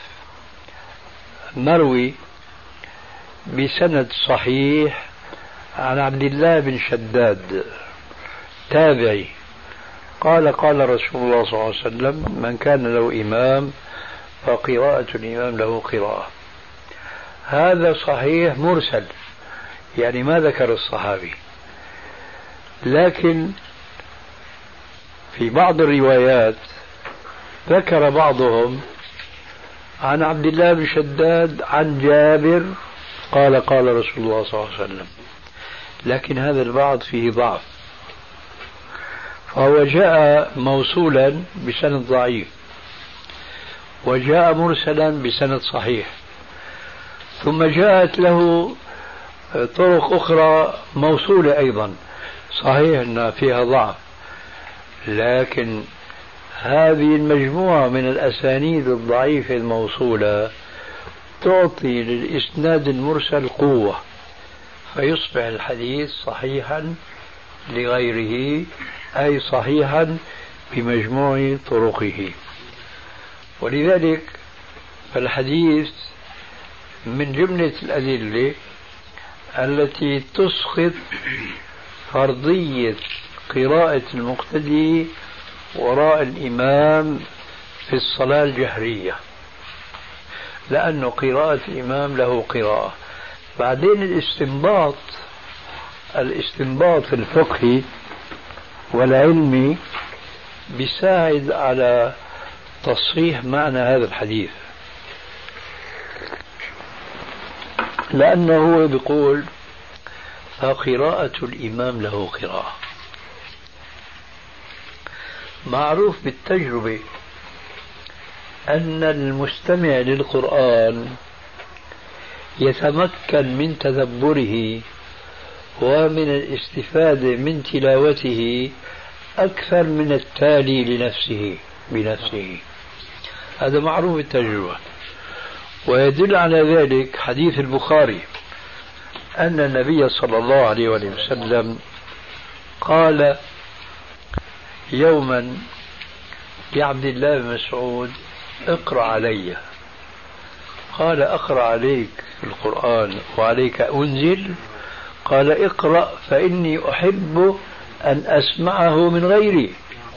مروي بسند صحيح عن عبد الله بن شداد تابعي قال قال رسول الله صلى الله عليه وسلم من كان له إمام فقراءة الإمام له قراءة. هذا صحيح مرسل، يعني ما ذكر الصحابي، لكن في بعض الروايات ذكر بعضهم عن عبد الله بن شداد عن جابر قال قال رسول الله صلى الله عليه وسلم، لكن هذا البعض فيه ضعف، فهو جاء موصولا بسند ضعيف وجاء مرسلا بسند صحيح، ثم جاءت له طرق أخرى موصولة أيضا، صحيح أن فيها ضعف، لكن هذه المجموعة من الأسانيد الضعيفة الموصولة تعطي للإسناد المرسل قوة، فيصبح الحديث صحيحا لغيره، أي صحيحا بمجموع طرقه. ولذلك فالحديث من جملة الأدلة التي تسقط فرضية قراءة المقتدي وراء الإمام في الصلاة الجهرية، لأن قراءة الإمام له قراءة. بعدين الاستنباط الفقهي والعلمي بيساعد على تصحيح معنى هذا الحديث، لأنه هو بيقول فقراءة الإمام له قراءة. معروف بالتجربة أن المستمع للقرآن يتمكن من تدبره ومن الاستفادة من تلاوته أكثر من التالي بنفسه. هذا معروف بالتجربة. ويدل على ذلك حديث البخاري أن النبي صلى الله عليه وسلم قال يوما لعبد الله بن مسعود اقرأ علي، قال أقرأ عليك القرآن وعليك أنزل؟ قال اقرأ فإني أحب أن أسمعه من غيري.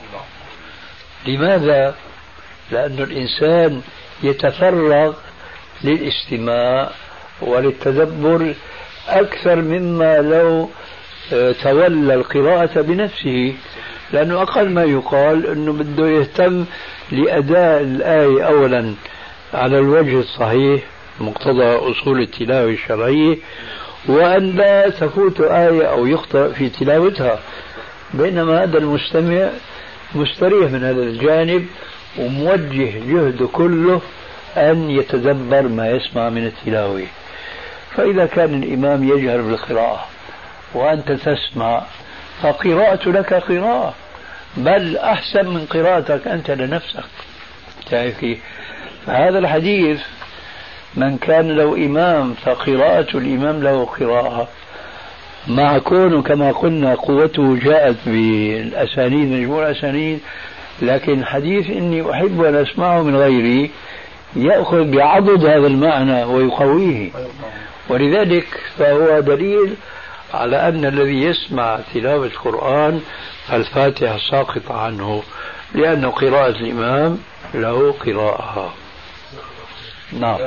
لماذا؟ لأن الإنسان يتفرغ للاستماع وللتدبر أكثر مما لو تولى القراءة بنفسه، لأنه أقل ما يقال أنه بده يهتم لأداء الآية أولا على الوجه الصحيح مقتضى أصول التلاوة الشرعية، وأن لا تفوت آية أو يخطئ في تلاوتها، بينما هذا المستمع مستريح من هذا الجانب وموجه جهده كله أن يتدبر ما يسمع من التلاوة. فإذا كان الإمام يجهر بالقراءة وأنت تسمع فقراءة لك قراءة، بل أحسن من قراءتك أنت لنفسك. تعرف؟ فهذا الحديث من كان له إمام فقراءة الإمام له قراءة، مع كونه كما قلنا قوته جاءت بالأسانيد مجموع الأسانيد، لكن حديث إني أحب أن أسمعه من غيري يأخذ بعضد هذا المعنى ويقويه. ولذلك فهو دليل على أن الذي يسمع تلاوة القرآن الفاتحة ساقط عنه، لأن قراءة الإمام له قراءة. نعم.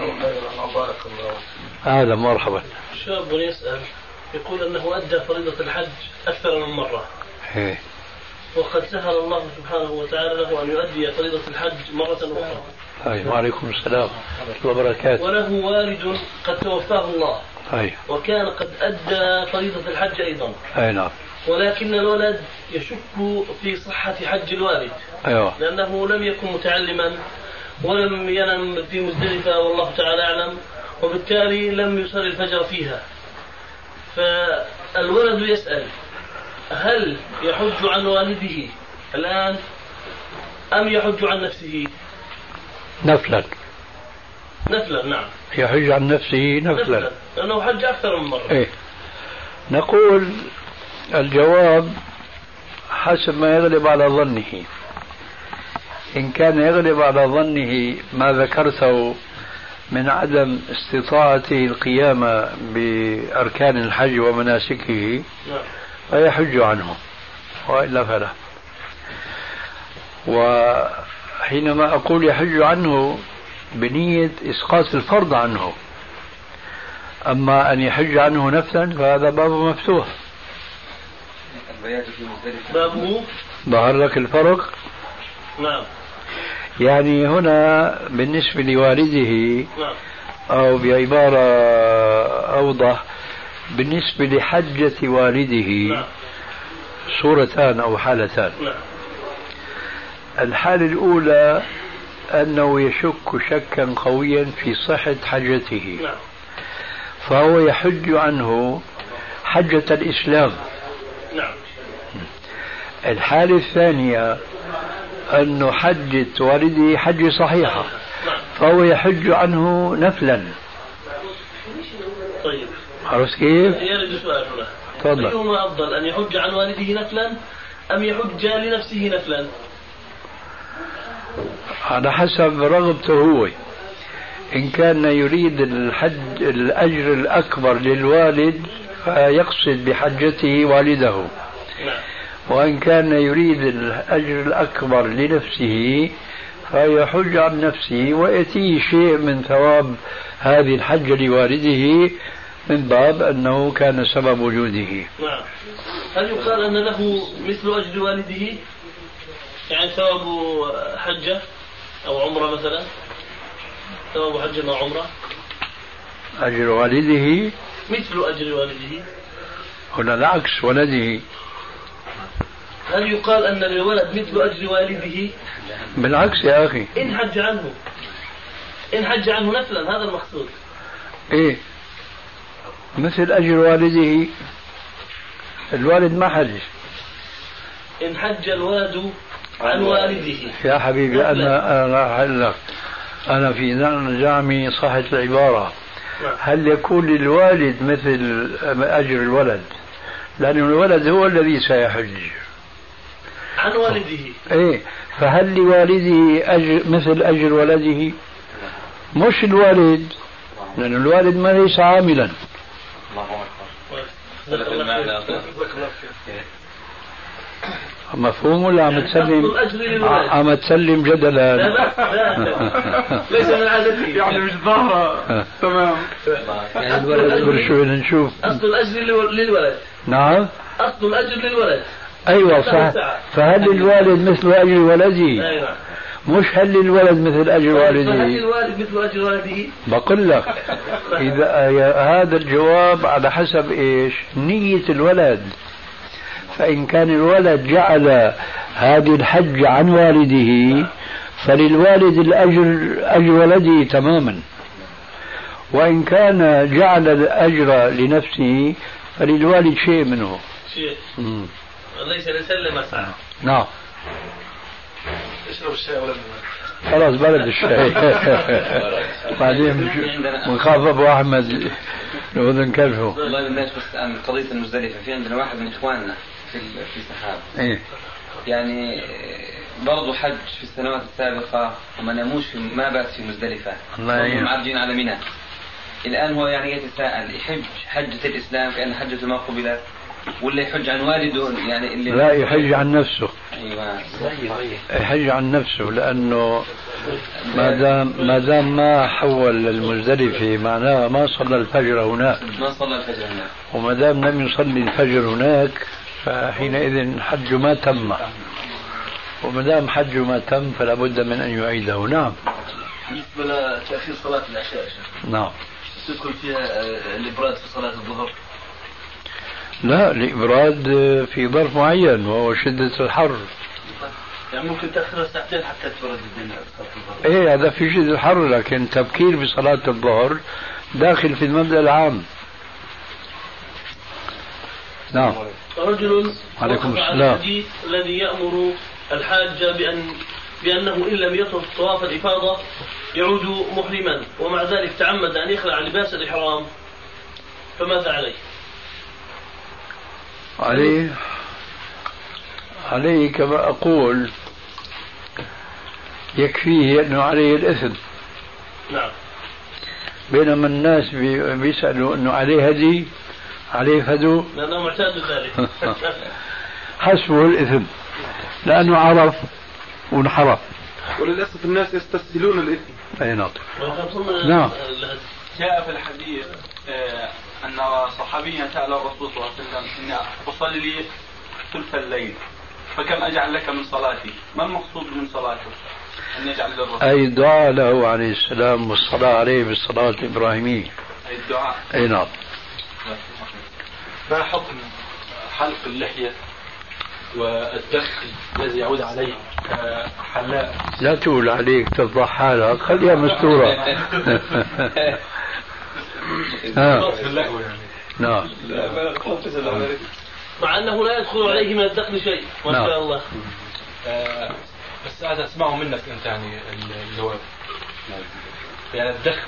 هذا مرحبا. شاب يسأل يقول أنه أدى فريضة الحج أكثر من مرة، وقد سهل الله سبحانه وتعالى له أن يؤدي فريضة الحج مرة أخرى. وعليكم السلام وبركاته. وله والد قد توفاه الله، وكان قد أدى فريضة الحج أيضا، نعم، ولكن الولد يشك في صحة حج الوالد، لأنه لم يكن متعلما ولم ينم في مزدلفة والله تعالى أعلم، وبالتالي لم يصلي الفجر فيها. فالولد يسأل هل يحج عن والده الآن أم يحج عن نفسه؟ نفلا. نعم، يحج عن نفسه نفلا لأنه حج أكثر من مرة. نقول الجواب حسب ما يغلب على ظنه. إن كان يغلب على ظنه ما ذكرته من عدم استطاعته القيام بأركان الحج ومناسكه فيحج عنه، وإلا فلا. وحينما أقول يحج عنه بنية إسقاط الفرض عنه. أما أن يحج عنه نفلا فهذا بابه مفتوح. بابه ظهر لك الفرق؟ نعم. يعني هنا بالنسبة لوالده، نعم، أو بعبارة أوضح بالنسبة لحجة والده، نعم، صورتان أو حالتان. نعم. الحالة الأولى أنه يشك شكا قويا في صحة حجته، نعم، فهو يحج عنه حجة الإسلام. نعم. الحالة الثانية أنه حجة والده حجة صحيحة، فهو يحج عنه نفلا. طيب، عرفت كيف؟ يرد سؤال هنا. تفضل. أيهما أفضل، أن يحج عن والده نفلا أم يحج لنفسه نفلا؟ على حسب رغبته هو. إن كان يريد الأجر الأكبر للوالد فيقصد بحجته والده، وإن كان يريد الأجر الأكبر لنفسه فيحج عن نفسه ويأتيه شيء من ثواب هذه الحجة لوالده من باب أنه كان سبب وجوده. نعم. هل يقال أن له مثل أجر والده، يعني ثواب حجة أو عمرة مثلا، ثواب حجة أو عمرة؟ أجر والده مثل أجر والده، هنا العكس ولده. هل يقال أن للولد مثل أجر والده؟ بالعكس يا أخي، إن حج عنه، إن حج عنه نفلا، هذا المقصود. إيه مثل أجر والده، الوالد ما حج. إن حج الولد عن والده يا حبيبي أنا في زعمي صحة العبارة. هل يكون للوالد مثل أجر الولد؟ لأن الولد هو الذي سيحج عن والده. إيه، فهل لوالده مثل أجر ولده؟ مش الوالد، لأن الوالد ما ليس عاملا. مفهوم ولا عم تسلم جدلا؟ لا ليس من عادتي، يعني مش ظاهرة. تمام. يعني شو نشوف. أصل الأجر للولد. نعم، أصل الأجر للولد. أيوة صح. فهل الوالد مثل أجر ولده؟ أيوة. مش هل الولد مثل أجر والده؟ فهل الوالد مثل أجر والده؟ بقول لك إذا هذا الجواب على حسب إيش نية الولد. فإن كان الولد جعل هذه الحج عن والده فللوالد أجر ولده تماما، وإن كان جعل الأجر لنفسه فللوالد شيء منه. شيء ليس لسلم أسعى. نعم. اشرب الشاي ولا خلاص بلد الشاي. بعدين ونخاف أبو أحمد الأذن كلفه. والله بالناس بس عن قضية المزدلفة، في عندنا واحد من إخواننا في سحاب، إيه يعني برضو حج في السنوات السابقة وما ناموش ما بات في مزدلفة، هم عارجين على منى. الآن هو يعني يتساءل يحج حجة الإسلام كأن حجة ما قبلت، ولا يحج عن والده؟ يعني اللي لا، يحج عن نفسه. أيوة. يحج عن نفسه، لأنه ما دام ما حول المزدلفة معناه ما صلى الفجر هناك، وما دام لم يصلي الفجر هناك فحينئذ حج ما تم، وما دام حج ما تم فلا بد من أن يعيده. نعم. بالنسبة لتأخير صلاة العشاء، نعم، تدخل فيها الإبراد في صلاة الظهر؟ لا، الإبراد في ظرف معين وهو شدة الحر. يعني ممكن تأخر ساعتين حتى تبرد الدنيا. إيه هذا في شدة الحر، لكن تبكير بصلاة الظهر داخل في المبدأ العام. نعم. رجل عليكم السلام. الحديث الذي يأمر الحاج بأنه إن لم يطف طواف الإفاضة يعود محرما، ومع ذلك تعمد أن يخلع لباس الإحرام، فماذا عليه؟ عليه كما أقول يكفيه أنه عليه الإثم. نعم. بينما الناس بيسألوا أنه عليه هدي، عليه فدو، لأنه معتاد ذلك. حسبه الإثم لأنه عرف وانحرف. وللأسف الناس يستسهلون الإثم. أي نعم. نعم. جاء في الحديث أن صحابيا سأل الرسول صلى الله عليه وسلم إني أصلي ثلث الليل فكم أجعل لك من صلاتي؟ ما المقصود من صلاته؟ أن يجعل للرسول أي دعاء له عليه السلام والصلاة عليه بالصلاة الإبراهيمية. أي الدعاء. أي نعم. ما حكم حلق اللحية والدخل الذي يعود عليه حلاق؟ لا تقول عليك تفضح حالك، خليها مستورة. نعم. مع أنه لا يدخل عليه من الدخل شيء ما شاء الله. بس هذا اسمعه منك أنت يعني الجواب. يعني الدخل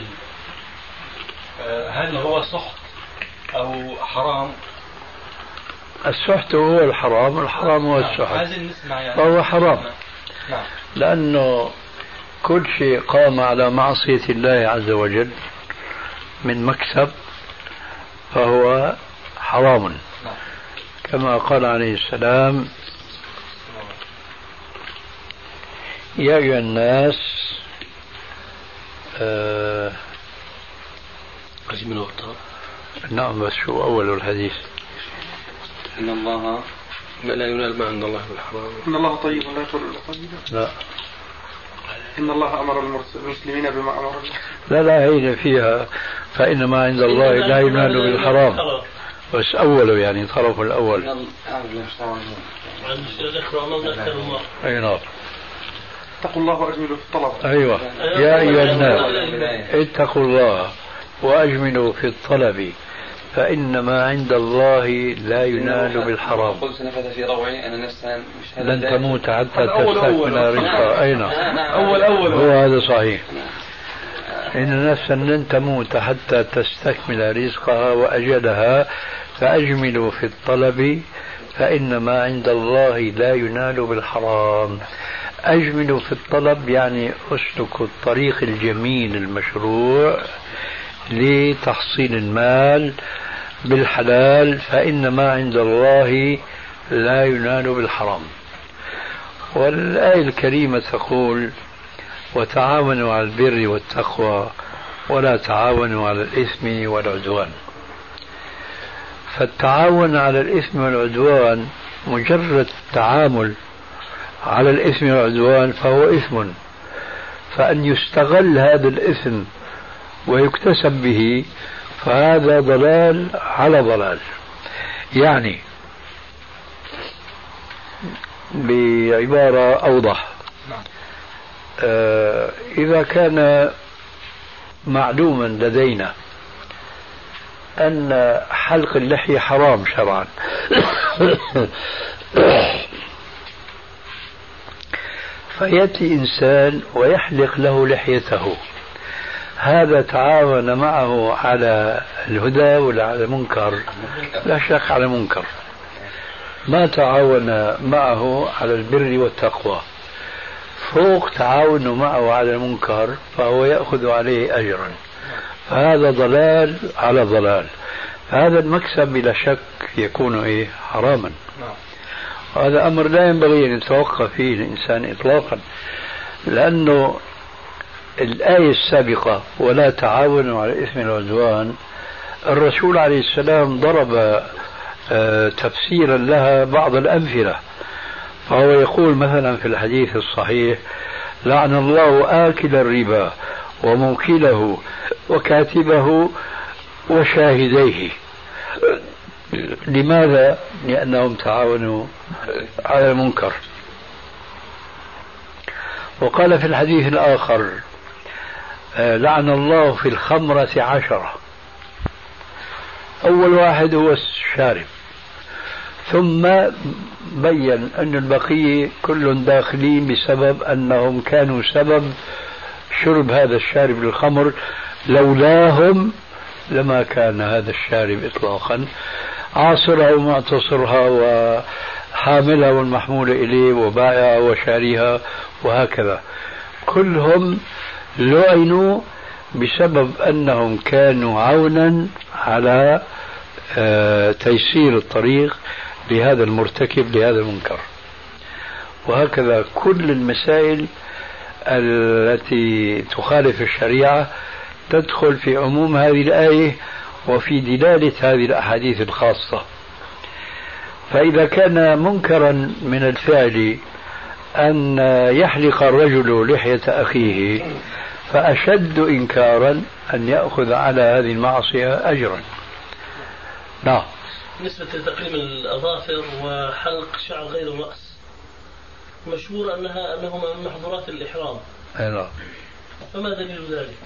هل هو سحت أو حرام؟ السحت هو الحرام والحرام هو السحت، فهو حرام. لأنه كل شيء قام على معصية الله عز وجل من مكسب فهو حرام، كما قال عليه السلام: يا أيها الناس نعم، بس شو أول الحديث؟ إن الله لا ينال ما عند الله بالحرام. إن الله طيب لا يقبل إلا طيبا. لا. إن الله أمر المسلمين بما أمر الله. لا هي فيها فإنما عند الله لا ينال بالحرام، بس أوله يعني طرف الأول. أي نعم. اتقوا الله وأجملوا في الطلب. أيوة. يا أيها الناس اتقوا الله وأجملوا في الطلب فإنما عند الله لا ينال بالحرام. لن تموت حتى تستكمل رزقها. أين هو هذا صحيح. إن نفسا لن تموت حتى تستكمل رزقها وأجلها فأجملوا في الطلب فإنما عند الله لا ينال بالحرام. أجملوا في الطلب يعني أسلكوا الطريق الجميل المشروع لتحصيل المال بالحلال فإنما عند الله لا ينال بالحرام. والآية الكريمة تقول: وتعاونوا على البر والتقوى ولا تعاونوا على الإثم والعدوان. فالتعاون على الإثم والعدوان مجرد التعامل على الإثم والعدوان فهو إثم، فأن يستغل هذا الإثم ويكتسب به فهذا ضلال على ضلال. يعني بعبارة أوضح، إذا كان معلوما لدينا أن حلق اللحية حرام شرعا فيأتي إنسان ويحلق له لحيته، هذا تعاون معه على الهدى ولا على المنكر؟ لا شك على المنكر. ما تعاون معه على البر والتقوى، فوق تعاونه معه على المنكر فهو يأخذ عليه أجرا، فهذا ضلال على ضلال. هذا المكسب بلا شك يكون حراما. وهذا أمر لا ينبغي أن يتوقف فيه الإنسان إطلاقا، لأنه الآية السابقة ولا تعاونوا على الإثم والعدوان الرسول عليه السلام ضرب تفسيرا لها بعض الأمثلة، فهو يقول مثلا في الحديث الصحيح: لعن الله آكل الربا وموكله وكاتبه وشاهديه. لماذا؟ لأنهم تعاونوا على المنكر. وقال في الحديث الآخر: لعن الله في الخمرة 10. أول واحد هو الشارب، ثم بين أن البقية كل داخلين بسبب أنهم كانوا سبب شرب هذا الشارب للخمر، لولاهم لما كان هذا الشارب إطلاقا، عاصرها ومعتصرها وحاملها والمحمول إليه وبائعها وشاريها وهكذا، كلهم لعنوا بسبب أنهم كانوا عونا على تيسير الطريق لهذا المرتكب لهذا المنكر. وهكذا كل المسائل التي تخالف الشريعة تدخل في عموم هذه الآية وفي دلالة هذه الأحاديث الخاصة. فإذا كان منكرا من الفعل أن يحلق الرجل لحية أخيه فأشد إنكارا أن يأخذ على هذه المعصية أجرا. نعم. بالنسبة لتقليم الأظافر وحلق شعر غير الرأس مشهور أنهما من محظورات الإحرام. نعم. فما دليل ذلك؟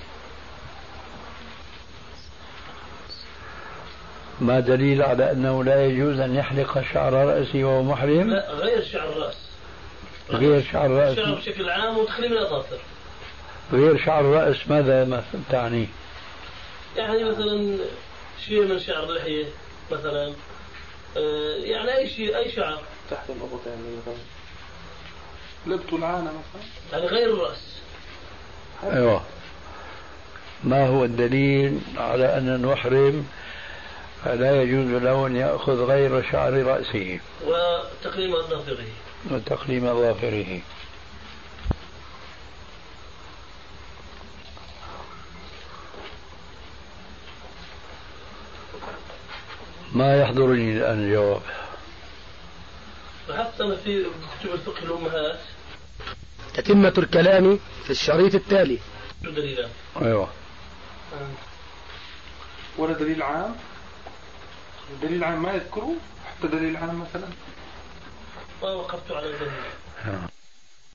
ما دليل على أنه لا يجوز أن يحلق شعر رأسه وهو محرم؟ لا، غير شعر الرأس. غير شعر الرأس. الشعر بشكل عام وتقليم الأظافر. غير شعر الرأس ماذا تعني؟ يعني مثلا شيء من شعر اللحية مثلا، يعني أي شيء، أي شعر تحت الأبطين مثلا، لبط العانة مثلا، يعني غير الرأس. أيوة. ما هو الدليل على أن المحرم لا يجوز له أن يأخذ غير شعر رأسه وتقليم أظافره؟ وتقليم أظافره. ما يحضرني الآن الجواب. حتى في كتب الفقه الأمهات. تتمة الكلام في الشريط التالي. شو دليل؟ أيوة. ولا دليل عام؟ دليل عام ما يذكره، حتى دليل عام مثلا ما وقفت على الدليل.